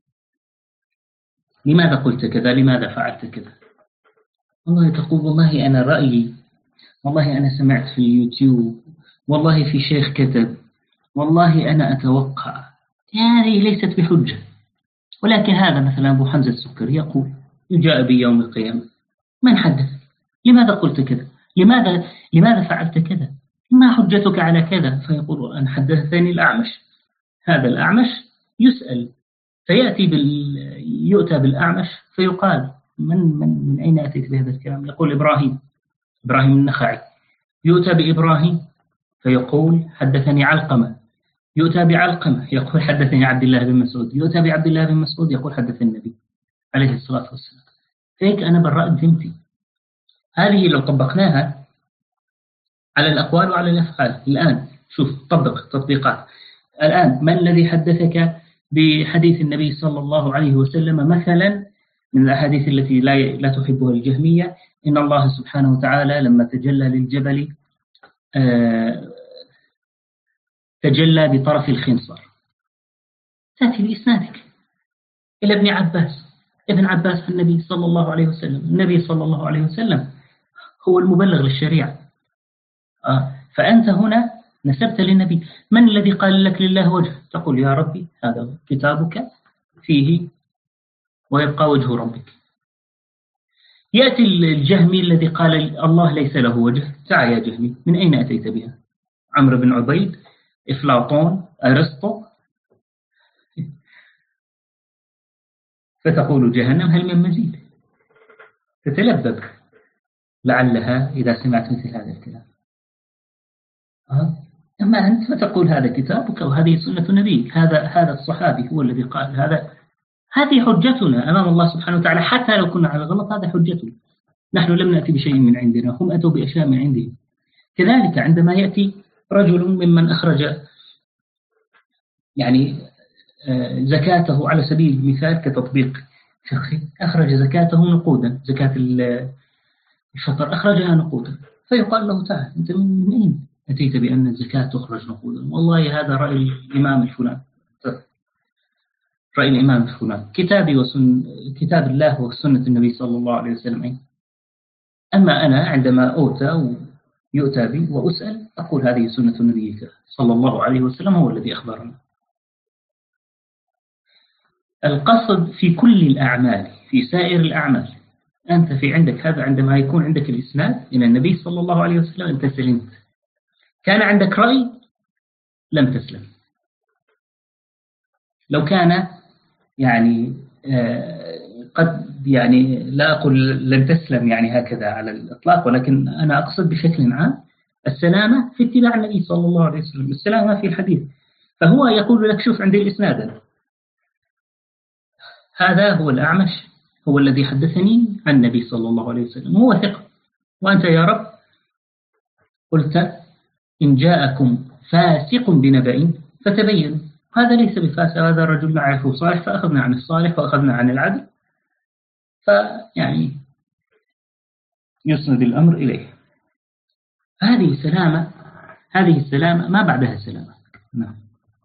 S2: لماذا قلت كذا؟ لماذا فعلت كذا؟ والله تقول: والله أنا رأيي، والله أنا سمعت في اليوتيوب، والله في شيخ كتب، والله أنا أتوقع. هذه ليست بحجة. ولكن هذا مثلا أبو حمزة السكري يقول: يجاء بي يوم القيامة من حدث؟ لماذا قلت كذا؟ لماذا لماذا فعلت كذا؟ ما حجتك على كذا؟ فيقول: أن حدثني الأعمش. هذا الأعمش يسأل، فيأتي بال... يؤتى بالأعمش فيقال: من من من أين أتيت بهذا الكلام؟ يقول: إبراهيم إبراهيم النخعي. يؤتى بإبراهيم فيقول: حدثني علقمة. يؤتى بعلقمة يقول: حدثني عبد الله بن مسعود. يؤتى بعبد الله بن مسعود يقول: حدثني النبي عليه الصلاة والسلام. فهيك أنا برأت ذمتي. هذه لو طبقناها على الأقوال وعلى الأفعال الآن، شوف طبق تطبيقات الآن. من الذي حدثك بحديث النبي صلى الله عليه وسلم مثلا من الأحاديث التي لا لا تحبها الجهمية؟ إن الله سبحانه وتعالى لما تجلى للجبل آه تجلى بطرف الخنصر. تأتي بإسنادك إلى ابن عباس. ابن عباس النبي صلى الله عليه وسلم، النبي صلى الله عليه وسلم هو المبلغ للشريعة. آه فأنت هنا نسبت للنبي. من الذي قال لك لله وجه؟ تقول: يا ربي هذا كتابك فيه ويبقى وجه ربك. يأتي الجهمي الذي قال الله ليس له وجه. تعال يا جهمي، من أين أتيت بها؟ عمرو بن عبيد، أفلاطون، أرسطو. فتقول جهنم هل من مزيد؟ تتلبب لعلها إذا سمعت مثل هذا الكلام. أه؟ أما أنت فتقول هذا كتابك وهذه سنة نبيك، هذا هذا الصحابي هو الذي قال هذا. هذه حجتنا أمام الله سبحانه وتعالى، حتى لو كنا على غلط هذا حجتنا. نحن لم نأتي بشيء من عندنا، هم أتوا بأشياء من عندهم. كذلك عندما يأتي رجل ممن أخرج يعني زكاته على سبيل المثال كتطبيق فقهي، أخرج زكاته نقودا، زكاة الفطر أخرجها نقودا، فيقال له: تعال أنت من أين أتيت بأن الزكاة تخرج نقودا؟ والله هذا رأي الإمام الفلان، رأي الإمام الفلان، كتابي وسن كتاب الله وسنة النبي صلى الله عليه وسلم. أما أنا عندما أوتى ويؤتى بي وأسأل أقول: هذه سنة النبي صلى الله عليه وسلم هو الذي أخبرنا. القصد في كل الأعمال، في سائر الأعمال. أنت في عندك هذا، عندما يكون عندك الإسناد إلى النبي صلى الله عليه وسلم أنت سلمت. كان عندك رأي لم تسلم. لو كان يعني آه قد يعني لا أقول لن تسلم يعني هكذا على الإطلاق، ولكن أنا أقصد بشكل عام السلامة في اتباع النبي صلى الله عليه وسلم، السلامة في الحديث. فهو يقول لك شوف عندي الإسناد، هذا هو الأعمش هو الذي حدثني عن النبي صلى الله عليه وسلم، هو ثقة. وأنت يا رب قلت إن جاءكم فاسق بنبأ فتبينوا، هذا ليس بفاسق، هذا الرجل نعرفه صالح فأخذنا عن الصالح وأخذنا عن العدل، فيعني يسند الأمر إليه. هذه سلامة، هذه السلامة ما بعدها سلامة. نعم.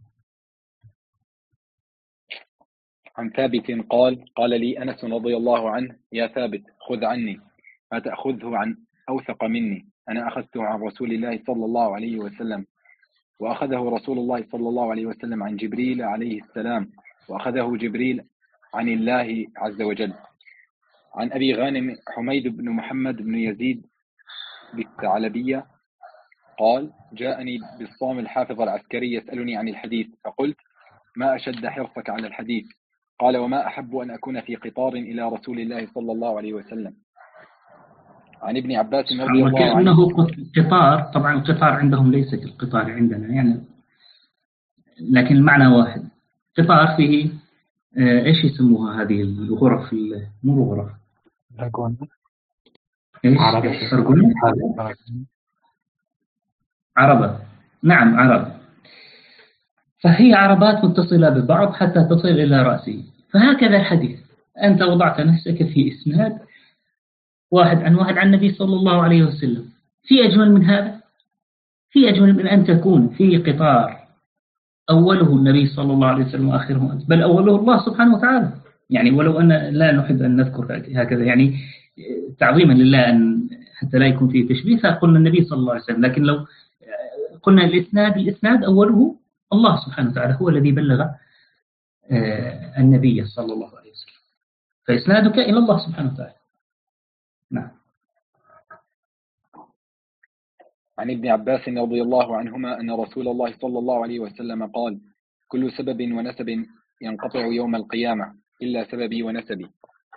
S4: عن ثابت قال قال لي أنس رضي الله عنه يا ثابت خذ عني ما تأخذه عن أوثق مني، أنا أخذته عن رسول الله صلى الله عليه وسلم، وأخذه رسول الله صلى الله عليه وسلم عن جبريل عليه السلام، وأخذه جبريل عن الله عز وجل. عن أبي غانم حميد بن محمد بن يزيد بالثعلبية قال جاءني بالصام الحافظ العسكري يسألني عن الحديث، فقلت ما أشد حرصك على الحديث؟ قال وما أحب أن أكون في قطار إلى رسول الله صلى الله عليه وسلم. عن ابن عباس رضي الله عنه
S2: كأنه قطار، طبعا القطار عندهم ليس كالقطار عندنا يعني، لكن المعنى واحد. قطار فيه ايش يسموها هذه الغرف، مو غرف،
S3: لاجون،
S2: ايش أرجون؟ عربة. نعم عربة، فهي عربات متصلة ببعض حتى تصل إلى رأسه. فهكذا الحديث، أنت وضعت نفسك في إسناد واحد عن واحد عن النبي صلى الله عليه وسلم، في أجمل من هذا؟ في أجمل من أن تكون في قطار أوله النبي صلى الله عليه وسلم وآخره أنت، بل أوله الله سبحانه وتعالى. يعني ولو أن لا نحب أن نذكر هكذا يعني تعظيما لله أن حتى لا يكون فيه تشبيه، فقلنا النبي صلى الله عليه وسلم، لكن لو قلنا الإسناد الإسناد أوله الله سبحانه وتعالى هو الذي بلغ النبي صلى الله عليه وسلم، فإسنادك إلى الله سبحانه وتعالى. نعم.
S4: عن ابن عباس رضي الله عنهما أن رسول الله صلى الله عليه وسلم قال كل سبب ونسب ينقطع يوم القيامة إلا سببي ونسبي.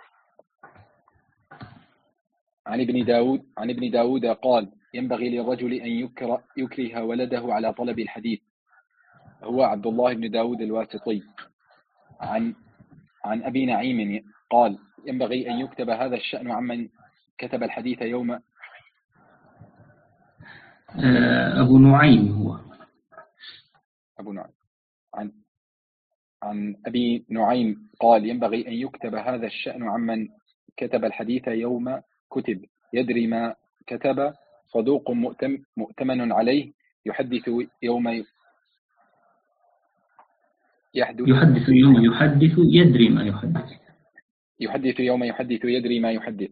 S4: عن ابن داود عن ابن داود قال ينبغي للرجل أن يكره, يكره ولده على طلب الحديث، هو عبد الله بن داود الواسطي. عن عن أبي نعيم قال ينبغي أن يكتب هذا الشأن عمن كتب الحديث يوم.
S2: أبو نعيم هو
S4: أبو نعيم. عن عن أبي نعيم قال ينبغي أن يكتب هذا الشأن عمن كتب الحديث يوم كتب، يدري ما كتب، صدوق مؤتم مؤتمن عليه، يحدث يوم يحدث
S2: يحدث يوم يحدث يدري ما يحدث
S4: يحدث يوم يحدث يدري ما يحدث.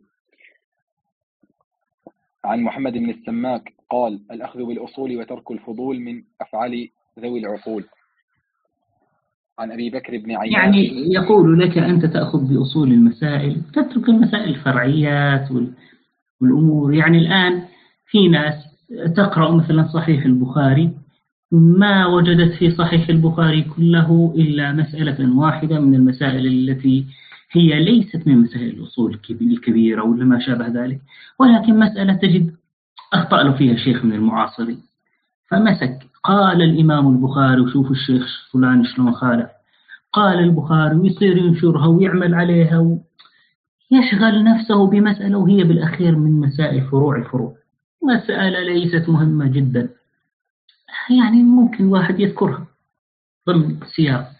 S4: عن محمد بن السماك قال الأخذ بالأصول وترك الفضول من أفعال ذوي العقول. عن أبي بكر بن عياش
S2: يعني يقول لك أنت تأخذ بأصول المسائل، تترك المسائل الفرعيات والأمور. يعني الآن في ناس تقرأ مثلا صحيح البخاري ما وجدت في صحيح البخاري كله إلا مسألة واحدة من المسائل التي هي ليست من مسائل الأصول الكبيرة ولا ما شابه ذلك، ولكن مسألة تجد أخطأ له فيها شيخ من المعاصرين، فمسك قال الإمام البخاري وشوف الشيخ فلان شلون خالف، قال البخاري ويصير ينشرها ويعمل عليها ويشغل نفسه بمسألة وهي بالأخير من مسائل فروع الفروع، مسألة ليست مهمة جدا، يعني ممكن واحد يذكرها ضمن سياق.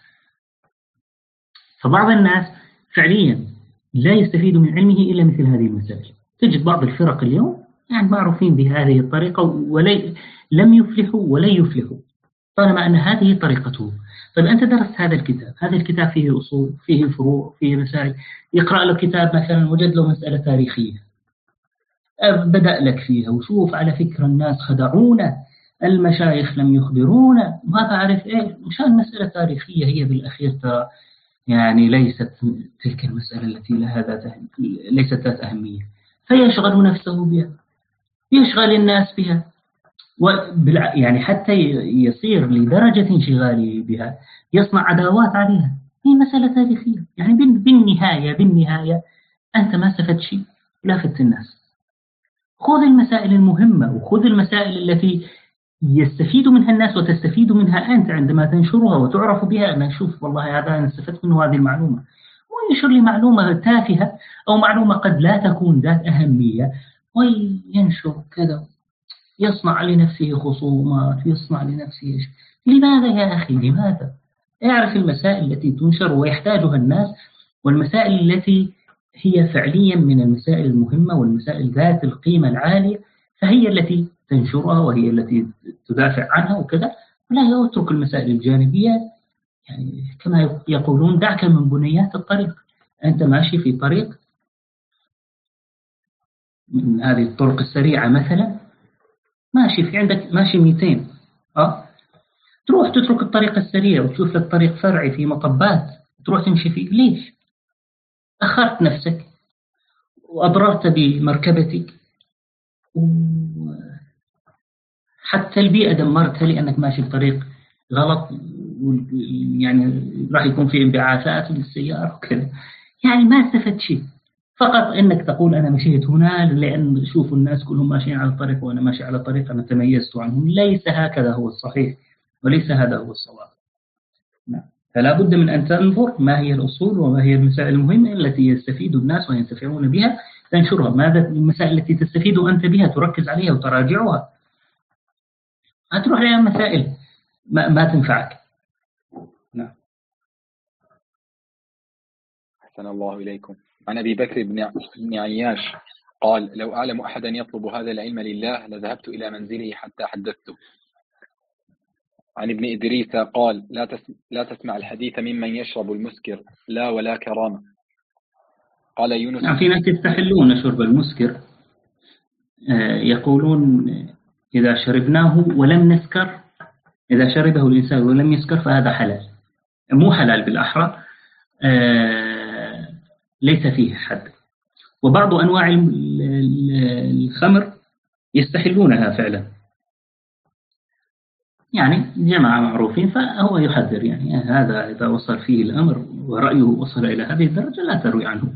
S2: فبعض الناس فعليا لا يستفيد من علمه إلا مثل هذه المسائل. تجد بعض الفرق اليوم يعني معروفين بهذه الطريقة ولي لم يفلحوا ولا يفلحوا طالما أن هذه طريقته. طيب أنت درست هذا الكتاب، هذا الكتاب فيه أصول، فيه فروع، فيه مسائل. يقرأ له كتاب مثلا وجد له مسألة تاريخية بدأ لك فيها وشوف على فكرة الناس خدعونا، المشايخ لم يخبرونا، ما تعرف إيه، مشان مسألة تاريخية هي بالأخير يعني ليست تلك المسألة التي لها ذات ليست ذات أهمية، فيشغل نفسه بها، يشغل الناس بها، وبالع... يعني حتى يصير لدرجة انشغاله بها يصنع عداوات عليها. هي مسألة تاريخية، يعني بالنهاية بالنهاية أنت ما استفدت شيء لا فدت الناس. خذ المسائل المهمة وخذ المسائل التي يستفيد منها الناس وتستفيد منها أنت عندما تنشرها وتعرف بها. أنا أشوف والله هذا أنا استفدت منه هذه المعلومة، وينشر لي معلومة تافهة أو معلومة قد لا تكون ذات أهمية وينشر كذا، يصنع لنفسه خصومات، يصنع لنفسه شيء. لماذا يا أخي؟ لماذا؟ اعرف المسائل التي تنشر ويحتاجها الناس، والمسائل التي هي فعليا من المسائل المهمة والمسائل ذات القيمة العالية فهي التي تنشرها وهي التي تدافع عنها وكذا، ولا يترك المسائل الجانبية. يعني كما يقولون دعك من بنيات الطريق. أنت ماشي في طريق من هذه الطرق السريعة مثلا، ماشي في عندك ماشي مئتين، أه تروح تترك الطريق السريع وتشوف لك طريق فرعي في مطبات تروح تمشي فيه. ليش؟ أخرت نفسك وأضررت بمركبتك وحتى البيئة دمرتها لأنك ماشي بطريق غلط، يعني راح يكون في انبعاثات للسيارة وكذا. يعني ما استفدت شيء، فقط أنك تقول أنا مشيت هنا لأن شوفوا الناس كلهم ماشيين على الطريق وأنا ماشي على الطريق أنا تميزت عنهم. ليس هكذا هو الصحيح وليس هذا هو الصواب. نعم. فلا بد من أن تنظر ما هي الأصول وما هي المسائل المهمة التي يستفيد الناس وينتفعون بها تنشرها. ماذا المسائل التي تستفيد أنت بها تركز عليها وتراجعها، هتروح لها مسائل ما, ما تنفعك. نعم.
S4: أحسن الله إليكم. عن أبي بكر بن عياش قال: لو أعلم أحدا يطلب هذا العلم لله لذهبت إلى منزله حتى حدثته. عن ابن إدريس قال: لا لا تسمع الحديث ممن يشرب المسكر، لا ولا كرامة. قال يونس:
S2: يعني في ناس يستحلون شرب المسكر، يقولون إذا شربناه ولم نسكر، إذا شربه الإنسان ولم يسكر فهذا حلال. مو حلال بالأحرى، ليس فيه حد. وبعض أنواع الخمر يستحلونها فعلا، يعني جماعة معروفين، فهو يحذر يعني هذا إذا وصل فيه الأمر ورأيه وصل إلى هذه الدرجة لا تروي عنه.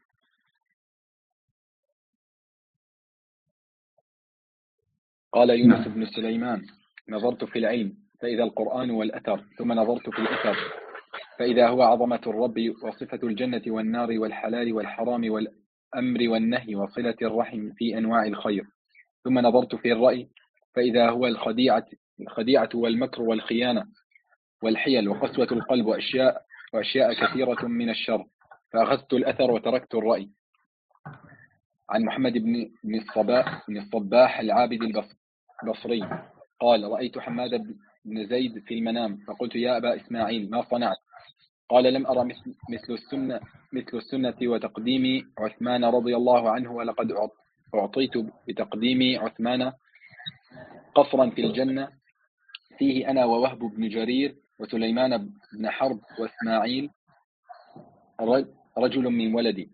S4: قال يونس بن سليمان: نظرت في العلم فإذا القرآن والأثر، ثم نظرت في الأثر فإذا هو عظمة الرب وصفة الجنة والنار والحلال والحرام والأمر والنهي وصلة الرحم في أنواع الخير، ثم نظرت في الرأي فإذا هو الخديعة الخديعة والمكر والخيانة والحيل وقسوة القلب وأشياء وأشياء كثيرة من الشر، فأخذت الأثر وتركت الرأي. عن محمد بن بن الصباح بن الصباح العابد البصري قال: رأيت حماد بن زيد في المنام فقلت: يا أبا إسماعيل ما صنعت؟ قال: لم أرى مثل, مثل السنة مثل السنة وتقديم عثمان رضي الله عنه، ولقد أعطيت بتقديم عثمان قصرا في الجنة فيه أنا ووهب بن جرير وسليمان بن حرب وإسماعيل رجل من ولدي.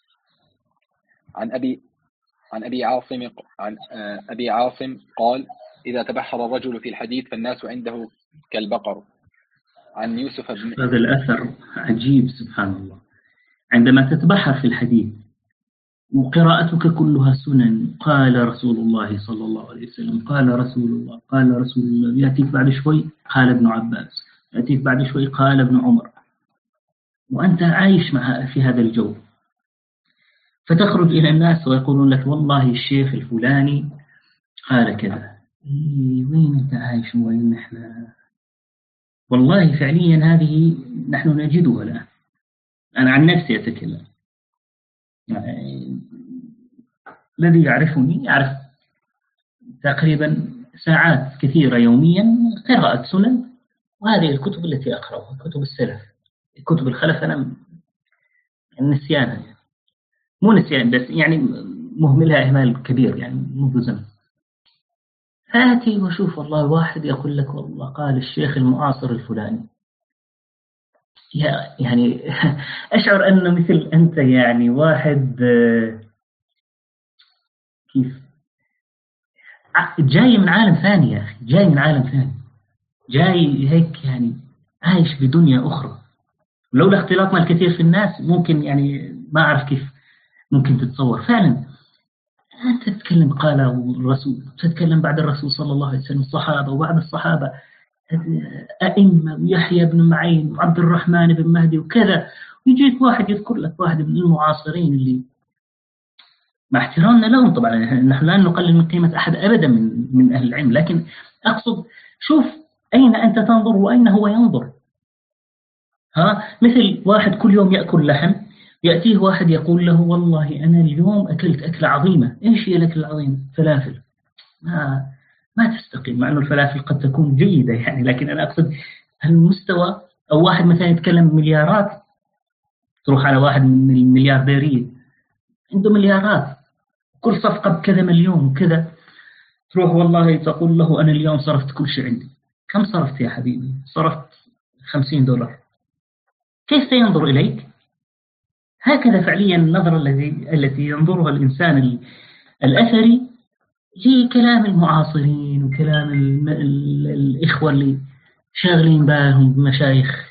S4: عن أبي عن أبي عاصم عن أبي عاصم قال: إذا تبحر الرجل في الحديث فالناس عنده كالبقر. عن يوسف بن
S2: هذا الأثر عجيب سبحان الله. عندما تتبحر في الحديث وقراءتك كلها سنن، قال رسول الله صلى الله عليه وسلم، قال رسول الله، قال رسول الله، يأتيك بعد شوي قال ابن عباس، يأتيك بعد شوي قال ابن عمر، وأنت عايش مع في هذا الجو، فتخرج إلى الناس ويقولون لك والله الشيخ الفلاني قال كذا. إيه وين أنت عايش وين نحن؟ والله فعليا هذه نحن نجدها الآن. أنا عن نفسي أتكلم، يعني الذي يعرفني يعرف تقريبا ساعات كثيرة يوميا قراءة سنن، وهذه الكتب التي أقرأها كتب السلف. كتب الخلف أنا نسيانها، يعني مو نسيان بس يعني مهملها إهمال كبير يعني منذ زمن. آتي وشوف والله واحد يقول لك والله قال الشيخ المعاصر الفلاني، يعني أشعر أنه مثل أنت يعني واحد كيف جاي من عالم ثاني يا أخي، جاي من عالم ثاني، جاي هيك يعني عايش بدنيا أخرى. لولا اختلاطنا الكثير في الناس ممكن يعني ما أعرف كيف ممكن تتصور. فعلا أنت تتكلم قال الرسول، تتكلم بعد الرسول صلى الله عليه وسلم الصحابة، وبعد الصحابة أئمة ويحيى بن معين وعبد الرحمن بن مهدي وكذا، ويجيك واحد يذكر لك واحد من المعاصرين اللي مع احترامنا لهم طبعا نحن لا نقلل من قيمة أحد أبدا من من أهل العلم، لكن أقصد شوف أين أنت تنظر وأين هو ينظر. ها مثل واحد كل يوم يأكل لحم، يأتيه واحد يقول له والله أنا اليوم أكلت أكلة عظيمة. إيش هي الأكلة العظيمة؟ فلافل. ما ما تستقيم، مع أنه الفلافل قد تكون جيدة يعني، لكن أنا أقصد المستوى. أو واحد مثلا يتكلم بمليارات، تروح على واحد من المليارديرين عنده مليارات، كل صفقة بكذا مليون وكذا، تروح والله تقول له أنا اليوم صرفت كل شيء عندي. كم صرفت يا حبيبي؟ صرفت خمسين دولار. كيف سينظر إليك؟ هكذا فعليا النظرة التي التي ينظرها الإنسان الأثري لكلام المعاصرين وكلام الإخوة اللي شاغلين بالهم بمشايخ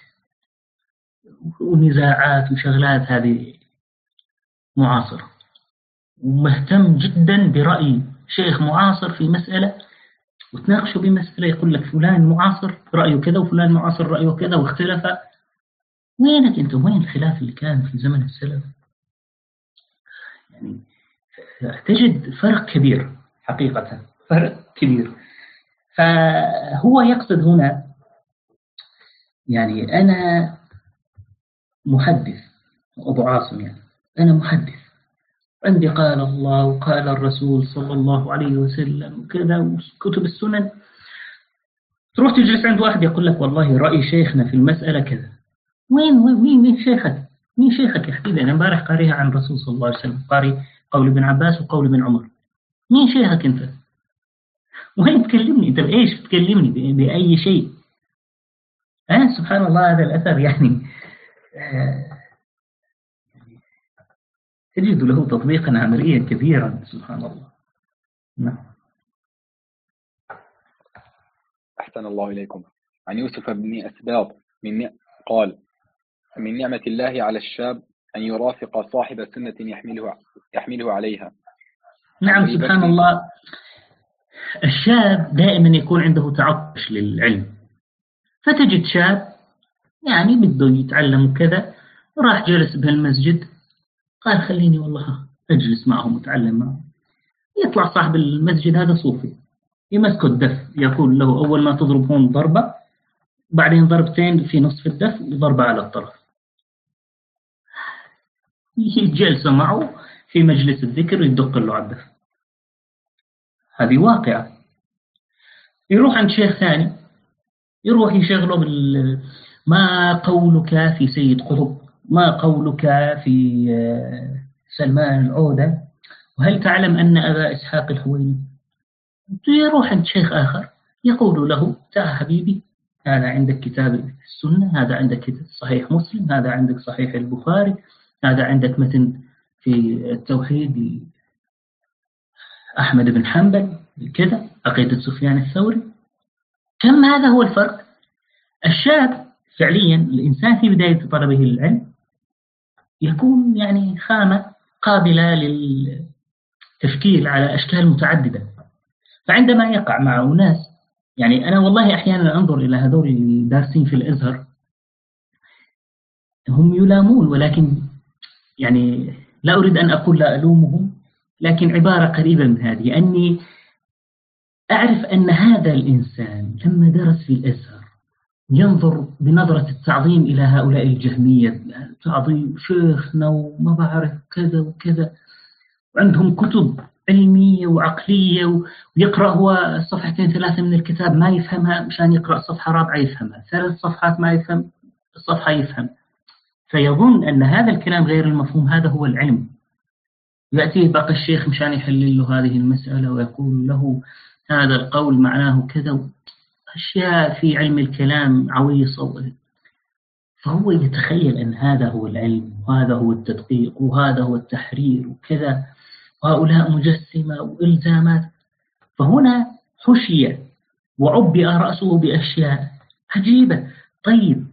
S2: ونزاعات وشغلات هذه معاصرة، ومهتم جدا برأي شيخ معاصر في مسألة، وتناقشوا بمسألة يقول لك فلان معاصر رأيه كذا وفلان معاصر رأيه كذا واختلف. وينك أنت؟ وين الخلاف اللي كان في زمن السلف؟ يعني تجد فرق كبير حقيقة، فرق كبير. فهو يقصد هنا يعني أنا محدث أبو عاصم، يعني أنا محدث عندي قال الله وقال الرسول صلى الله عليه وسلم وكذا وكتب السنن. تروح تجلس عند واحد يقول لك والله رأي شيخنا في المسألة كذا. وين وين مين شيخك؟ مين شيخك يا حبيبي؟ أنا امبارح قاريها عن الرسول صلى الله عليه وسلم، قاري قول ابن عباس وقول ابن عمر. مين شيخك أنت؟ وين تكلمني أنت؟ بإيش تكلمني؟ بأي شيء؟ أنا سبحان الله هذا الأثر يعني آه تجد له تطبيقا عمليا كبيرا سبحان الله. نعم.
S4: أحسن الله إليكم. عن يوسف بن أسباط من قال من نعمة الله على الشاب أن يرافق صاحب سنة يحمله يحمله عليها.
S2: نعم سبحان الله. الشاب دائما يكون عنده تعطش للعلم، فتجد شاب يعني بده يتعلم كذا، راح جلس بهالمسجد قال خليني والله أجلس معهم وأتعلم معهم. يطلع صاحب المسجد هذا صوفي يمسك الدف، يقول له أول ما تضرب هون ضربة، بعدين ضربتين في نصف الدف وضربة على الطرف. جلسة معه في مجلس الذكر يدق له على الدف. هذه واقعة. يروح عند شيخ ثاني يروح يشغله بال ما قولك في سيد قطب، ما قولك في سلمان العودة، وهل تعلم أن أبا إسحاق الحويني؟ يروح عند شيخ آخر يقول له تعال حبيبي، هذا عندك كتاب السنة، هذا عندك صحيح مسلم، هذا عندك صحيح البخاري، هذا عندك متن في التوحيد أحمد بن حنبل كذا، عقيدة سفيان الثوري. كم هذا هو الفرق. الشاب فعليا الإنسان في بداية طلبه للعلم يكون يعني خامة قابلة للتفكير على أشكال متعددة. فعندما يقع مع ناس، يعني أنا والله أحيانا أنظر إلى هذول الدارسين في الأزهر، هم يلامون، ولكن يعني لا أريد أن أقول لا ألومهم، لكن عبارة قريبة من هذه، أني أعرف أن هذا الإنسان لما درس في الأزهر ينظر بنظرة التعظيم إلى هؤلاء الجهمية، تعظيم شيخنا وما بعرف كذا وكذا، وعندهم كتب علمية وعقلية، ويقرأ هو صفحتين ثلاثة من الكتاب ما يفهمها، مشان يقرأ صفحة رابعة يفهمها، ثلاث صفحات ما يفهم الصفحة يفهم، فيظن أن هذا الكلام غير المفهوم هذا هو العلم. يأتيه باقي الشيخ مشان يحلل له هذه المسألة ويقول له هذا القول معناه كذا، أشياء في علم الكلام عويصة. فهو يتخيل أن هذا هو العلم وهذا هو التدقيق وهذا هو التحرير وكذا، وهؤلاء مجسمة وإلزامات. فهنا حشي وعبئ رأسه بأشياء عجيبة. طيب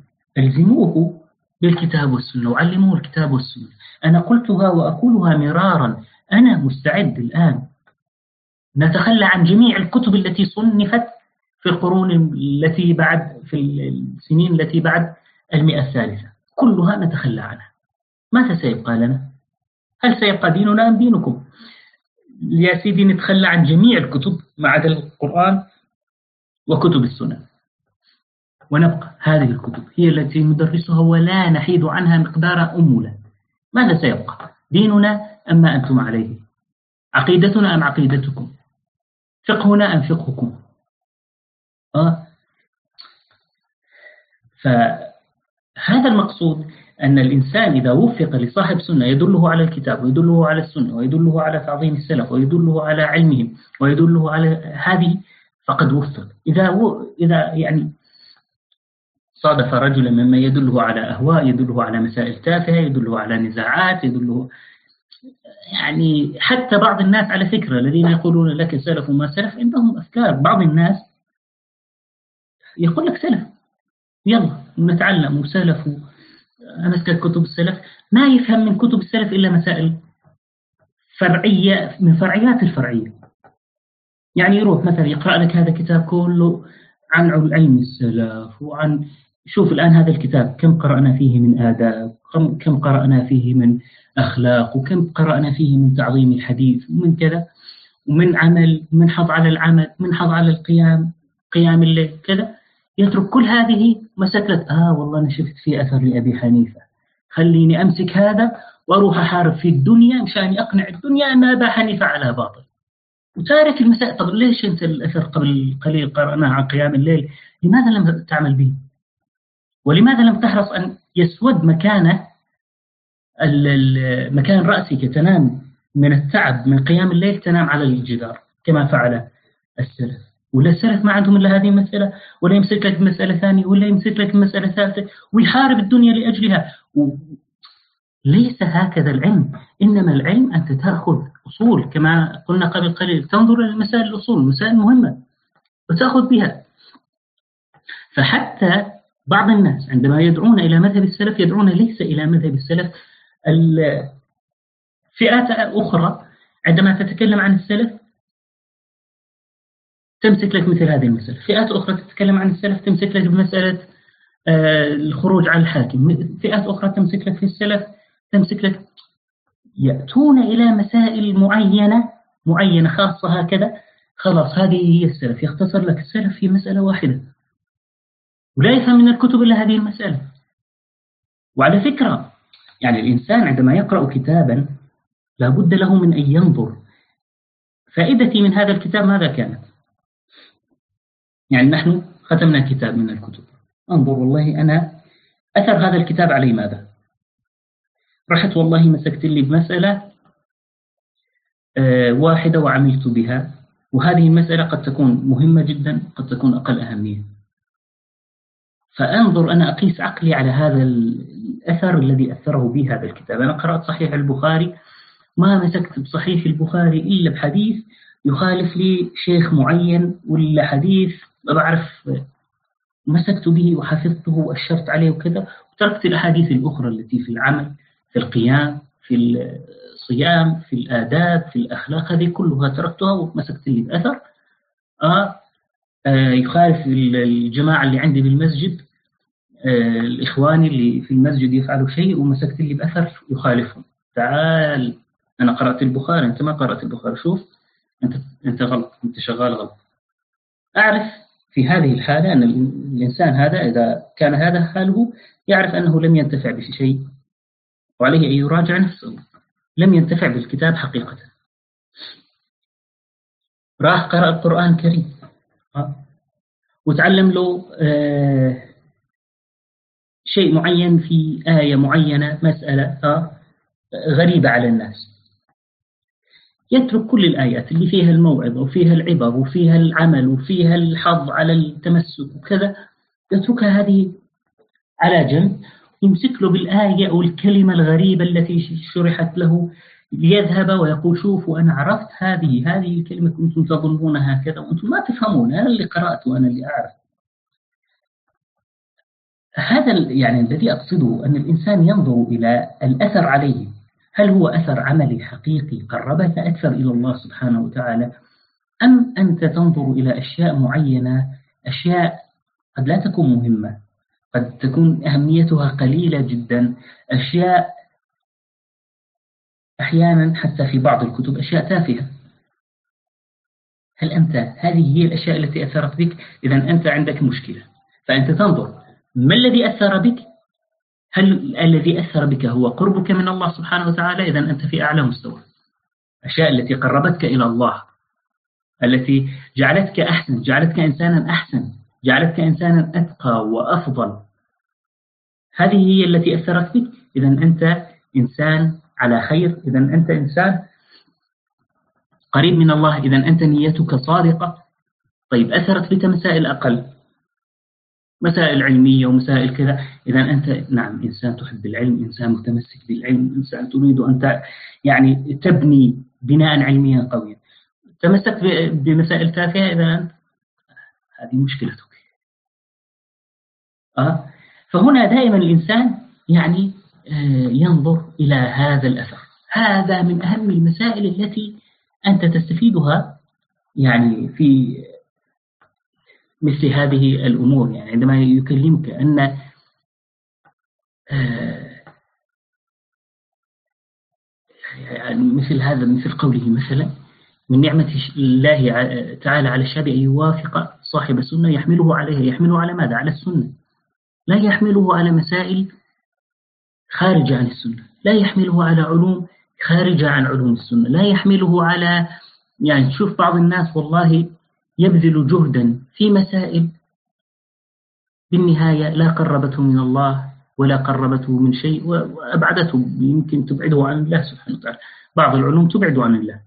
S2: ألزموه بالكتاب والسنة وعلموه الكتاب والسنة. أنا قلتها وأقولها مرارا، أنا مستعد الآن نتخلى عن جميع الكتب التي صنفت في القرون التي بعد، في السنين التي بعد المئة الثالثة، كلها نتخلى عنها. ماذا سيبقى لنا؟ هل سيبقى ديننا أم دينكم؟ يا سيدي نتخلى عن جميع الكتب ما عدا القرآن وكتب السنة، ونبقى هذه الكتب هي التي ندرسها ولا نحيد عنها مقدار أمولة. ماذا سيبقى؟ ديننا أم ما أنتم عليه؟ عقيدتنا أم عقيدتكم؟ فقهنا أم فقهكم؟ آه. فهذا المقصود، أن الإنسان إذا وفق لصاحب سنة يدله على الكتاب ويدله على السنة ويدله على تعظيم السلف ويدله على علمهم ويدله على هذه، فقد وفق. إذا و... إذا يعني صادف رجلا مما يدله على أهواء، يدله على مسائل تافهة، يدله على نزاعات، يدله يعني حتى بعض الناس على فكرة الذين يقولون لك سلف وما سلف عندهم أفكار. بعض الناس يقول لك سلف يلا نتعلم وسلف أمسك كتب السلف، ما يفهم من كتب السلف إلا مسائل فرعية من فرعيات الفرعية. يعني يروح مثلا يقرأ لك هذا الكتاب كله عن علم السلف، وعن شوف الآن هذا الكتاب كم قرأنا فيه من آداب، كم قرأنا فيه من أخلاق، وكم قرأنا فيه من تعظيم الحديث ومن كذا، ومن عمل، من حظ على العمل، من حظ على القيام، قيام الليل كذا. يترك كل هذه مسكلة آه والله أنا شفت في أثر لأبي حنيفة، خليني أمسك هذا وأروح أحارب في الدنيا مشان أقنع الدنيا أن أبا حنيفة على باطل، وتارك المسائل. طب ليش أنت الأثر قبل قليل قرأناه عن قيام الليل لماذا لم تعمل به؟ ولماذا لم تحرص أن يسود مكانه مكان رأسك تنام من التعب من قيام الليل، تنام على الجدار كما فعل السلف؟ ولا السلف ما عندهم إلا هذه المسألة، ولا يمسك لك مسألة ثانية، ولا يمسك لك مسألة ثالثة ويحارب الدنيا لأجلها. و... ليس هكذا العلم. إنما العلم أنت تأخذ أصول كما قلنا قبل قليل، تنظر إلى المسائل الأصول، المسائل المهمة وتأخذ بها. فحتى بعض الناس عندما يدعون إلى مذهب السلف يدعون ليس إلى مذهب السلف. الفئات أخرى عندما تتكلم عن السلف تمسك لك مثل هذه المسألة، فئات أخرى تتكلم عن السلف تمسك لك بمسألة الخروج على الحاكم، فئات أخرى تمسك لك في السلف تمسك لك، يأتون إلى مسائل معينة معينة خاصة هكذا، خلاص هذه هي السلف، يختصر لك السلف في مسألة واحدة ولا يفهم من الكتب إلا هذه المسألة. وعلى فكرة يعني الإنسان عندما يقرأ كتابا لابد له من أن ينظر فائدتي من هذا الكتاب ماذا كانت. يعني نحن ختمنا كتاب من الكتب، انظر والله أنا أثر هذا الكتاب علي ماذا. رحت والله مسكت لي بمسألة واحدة وعملت بها، وهذه المسألة قد تكون مهمة جدا قد تكون أقل أهمية، فأنظر أنا أقيس عقلي على هذا الأثر الذي أثره به هذا الكتاب. أنا قرأت صحيح البخاري، ما مسكت بصحيح البخاري إلا بحديث يخالف لي شيخ معين ولا حديث ما بعرف، مسكت به وحفظته وأشرت عليه وكذا، وتركت الأحاديث الأخرى التي في العمل، في القيام، في الصيام، في الآداب، في الأخلاق، هذه كلها تركتها ومسكت لي بأثر آه آه يخالف الجماعة اللي عندي بالمسجد، آه الإخواني اللي في المسجد يفعلوا شيء ومسكت لي بأثر يخالفهم. تعال أنا قرأت البخاري، أنت ما قرأت البخاري، شوف أنت أنت غلط، أنت شغال غلط. أعرف في هذه الحالة أن الإنسان هذا إذا كان هذا حاله يعرف أنه لم ينتفع بشيء، وعليه أن يراجع نفسه، لم ينتفع بالكتاب حقيقة. راح قرأ القرآن الكريم وتعلم له آه شيء معين في آية معينة، مسألة آه غريبة على الناس، يترك كل الآيات اللي فيها الموعظة وفيها العبر وفيها العمل وفيها الحظ على التمسك وكذا، يتركها هذه على جنب، يمسك له بالآية أو الكلمة الغريبة التي شرحت له ليذهب ويقول شوفوا أنا عرفت هذه هذه الكلمة كنتم تظنونها كذا وأنتم ما تفهمون، أنا اللي قرأت وأنا اللي أعرف. هذا يعني الذي أقصده أن الإنسان ينظر إلى الأثر عليه، هل هو أثر عملي حقيقي قربك أكثر إلى الله سبحانه وتعالى، أم أنت تنظر إلى أشياء معينة، أشياء قد لا تكون مهمة، قد تكون أهميتها قليلة جدا، أشياء أحيانا حتى في بعض الكتب أشياء تافهة. هل أنت هذه هي الأشياء التي أثرت بك؟ إذا أنت عندك مشكلة، فأنت تنظر ما الذي أثر بك. هل الذي أثر بك هو قربك من الله سبحانه وتعالى؟ إذا أنت في أعلى مستوى. الأشياء التي قربتك إلى الله، التي جعلتك أحسن، جعلتك إنسانا أحسن، جعلتك إنسانا أتقى وأفضل، هذه هي التي أثرت بك. إذا أنت إنسان على خير، إذا أنت إنسان قريب من الله، إذا أنت نيتك صادقة. طيب أثرت بك مسائل أقل، مسائل علمية ومسائل كذا، إذا أنت نعم إنسان تحب العلم، إنسان متمسك بالعلم، إنسان تريد أن يعني تبني بناء علميا قويا. تمسكت بمسائل تافهة، إذا أنت هذه مشكلتك. أه؟ فهنا دائما الإنسان يعني ينظر إلى هذا الأثر. هذا من أهم المسائل التي أنت تستفيدها يعني في مثل هذه الأمور. يعني عندما يكلمك أن يعني مثل هذا، مثل قوله مثلا من نعمة الله تعالى على الشاب أن يوافق صاحب السنة يحمله عليها. يحمله على ماذا؟ على السنة، لا يحمله على مسائل خارجة عن السنة، لا يحمله على علوم خارجة عن علوم السنة، لا يحمله على يعني تشوف بعض الناس والله يبذل جهدا في مسائل بالنهاية لا قربته من الله ولا قربته من شيء وأبعدته، يمكن تبعده عن الله سبحانه وتعالى. بعض العلوم تبعده عن الله.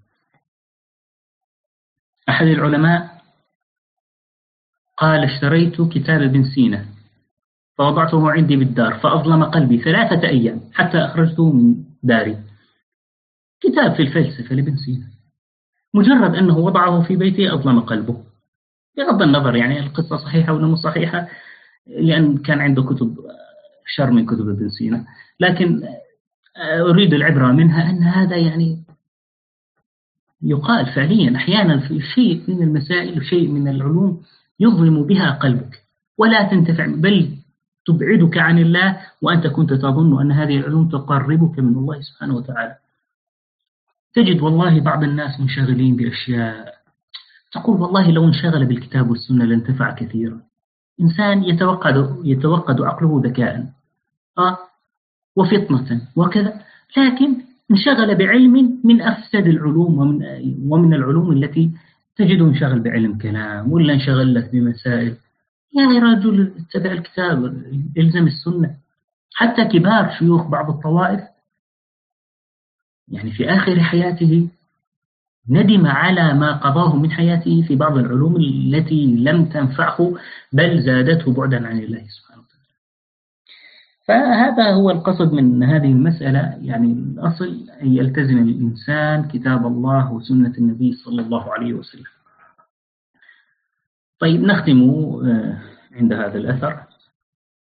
S2: أحد العلماء قال اشتريت كتاب ابن سينا فوضعته عندي بالدار فأظلم قلبي ثلاثة أيام حتى أخرجته من داري. كتاب في الفلسفة لابن سينا، مجرد أنه وضعه في بيته أظلم قلبه، بغض النظر يعني القصة صحيحة ولا مش صحيحة، لأن كان عنده كتب شر من كتب ابن سينا، لكن أريد العبرة منها أن هذا يعني يقال فعليا أحيانا في شيء من المسائل وشيء من العلوم يظلم بها قلبك ولا تنتفع، بل تبعدك عن الله، وأنت كنت تظن أن هذه العلوم تقربك من الله سبحانه وتعالى. تجد والله بعض الناس منشغلين بأشياء تقول والله لو انشغل بالكتاب والسنة لانتفع كثيرا. إنسان يتوقد يتوقد عقله ذكاء آه وفطنة وكذا، لكن انشغل بعلم من أفسد العلوم ومن ومن العلوم التي تجد انشغل بعلم كلام ولا انشغل لك بمسائل. يا رجل اتبع الكتاب، الزم السنة. حتى كبار شيوخ بعض الطوائف يعني في آخر حياته ندم على ما قضاه من حياته في بعض العلوم التي لم تنفعه بل زادته بعدا عن الله سبحانه وتعالى. فهذا هو القصد من هذه المسألة. يعني الأصل أن يلتزم الإنسان كتاب الله وسنة النبي صلى الله عليه وسلم. طيب نختم عند هذا الأثر.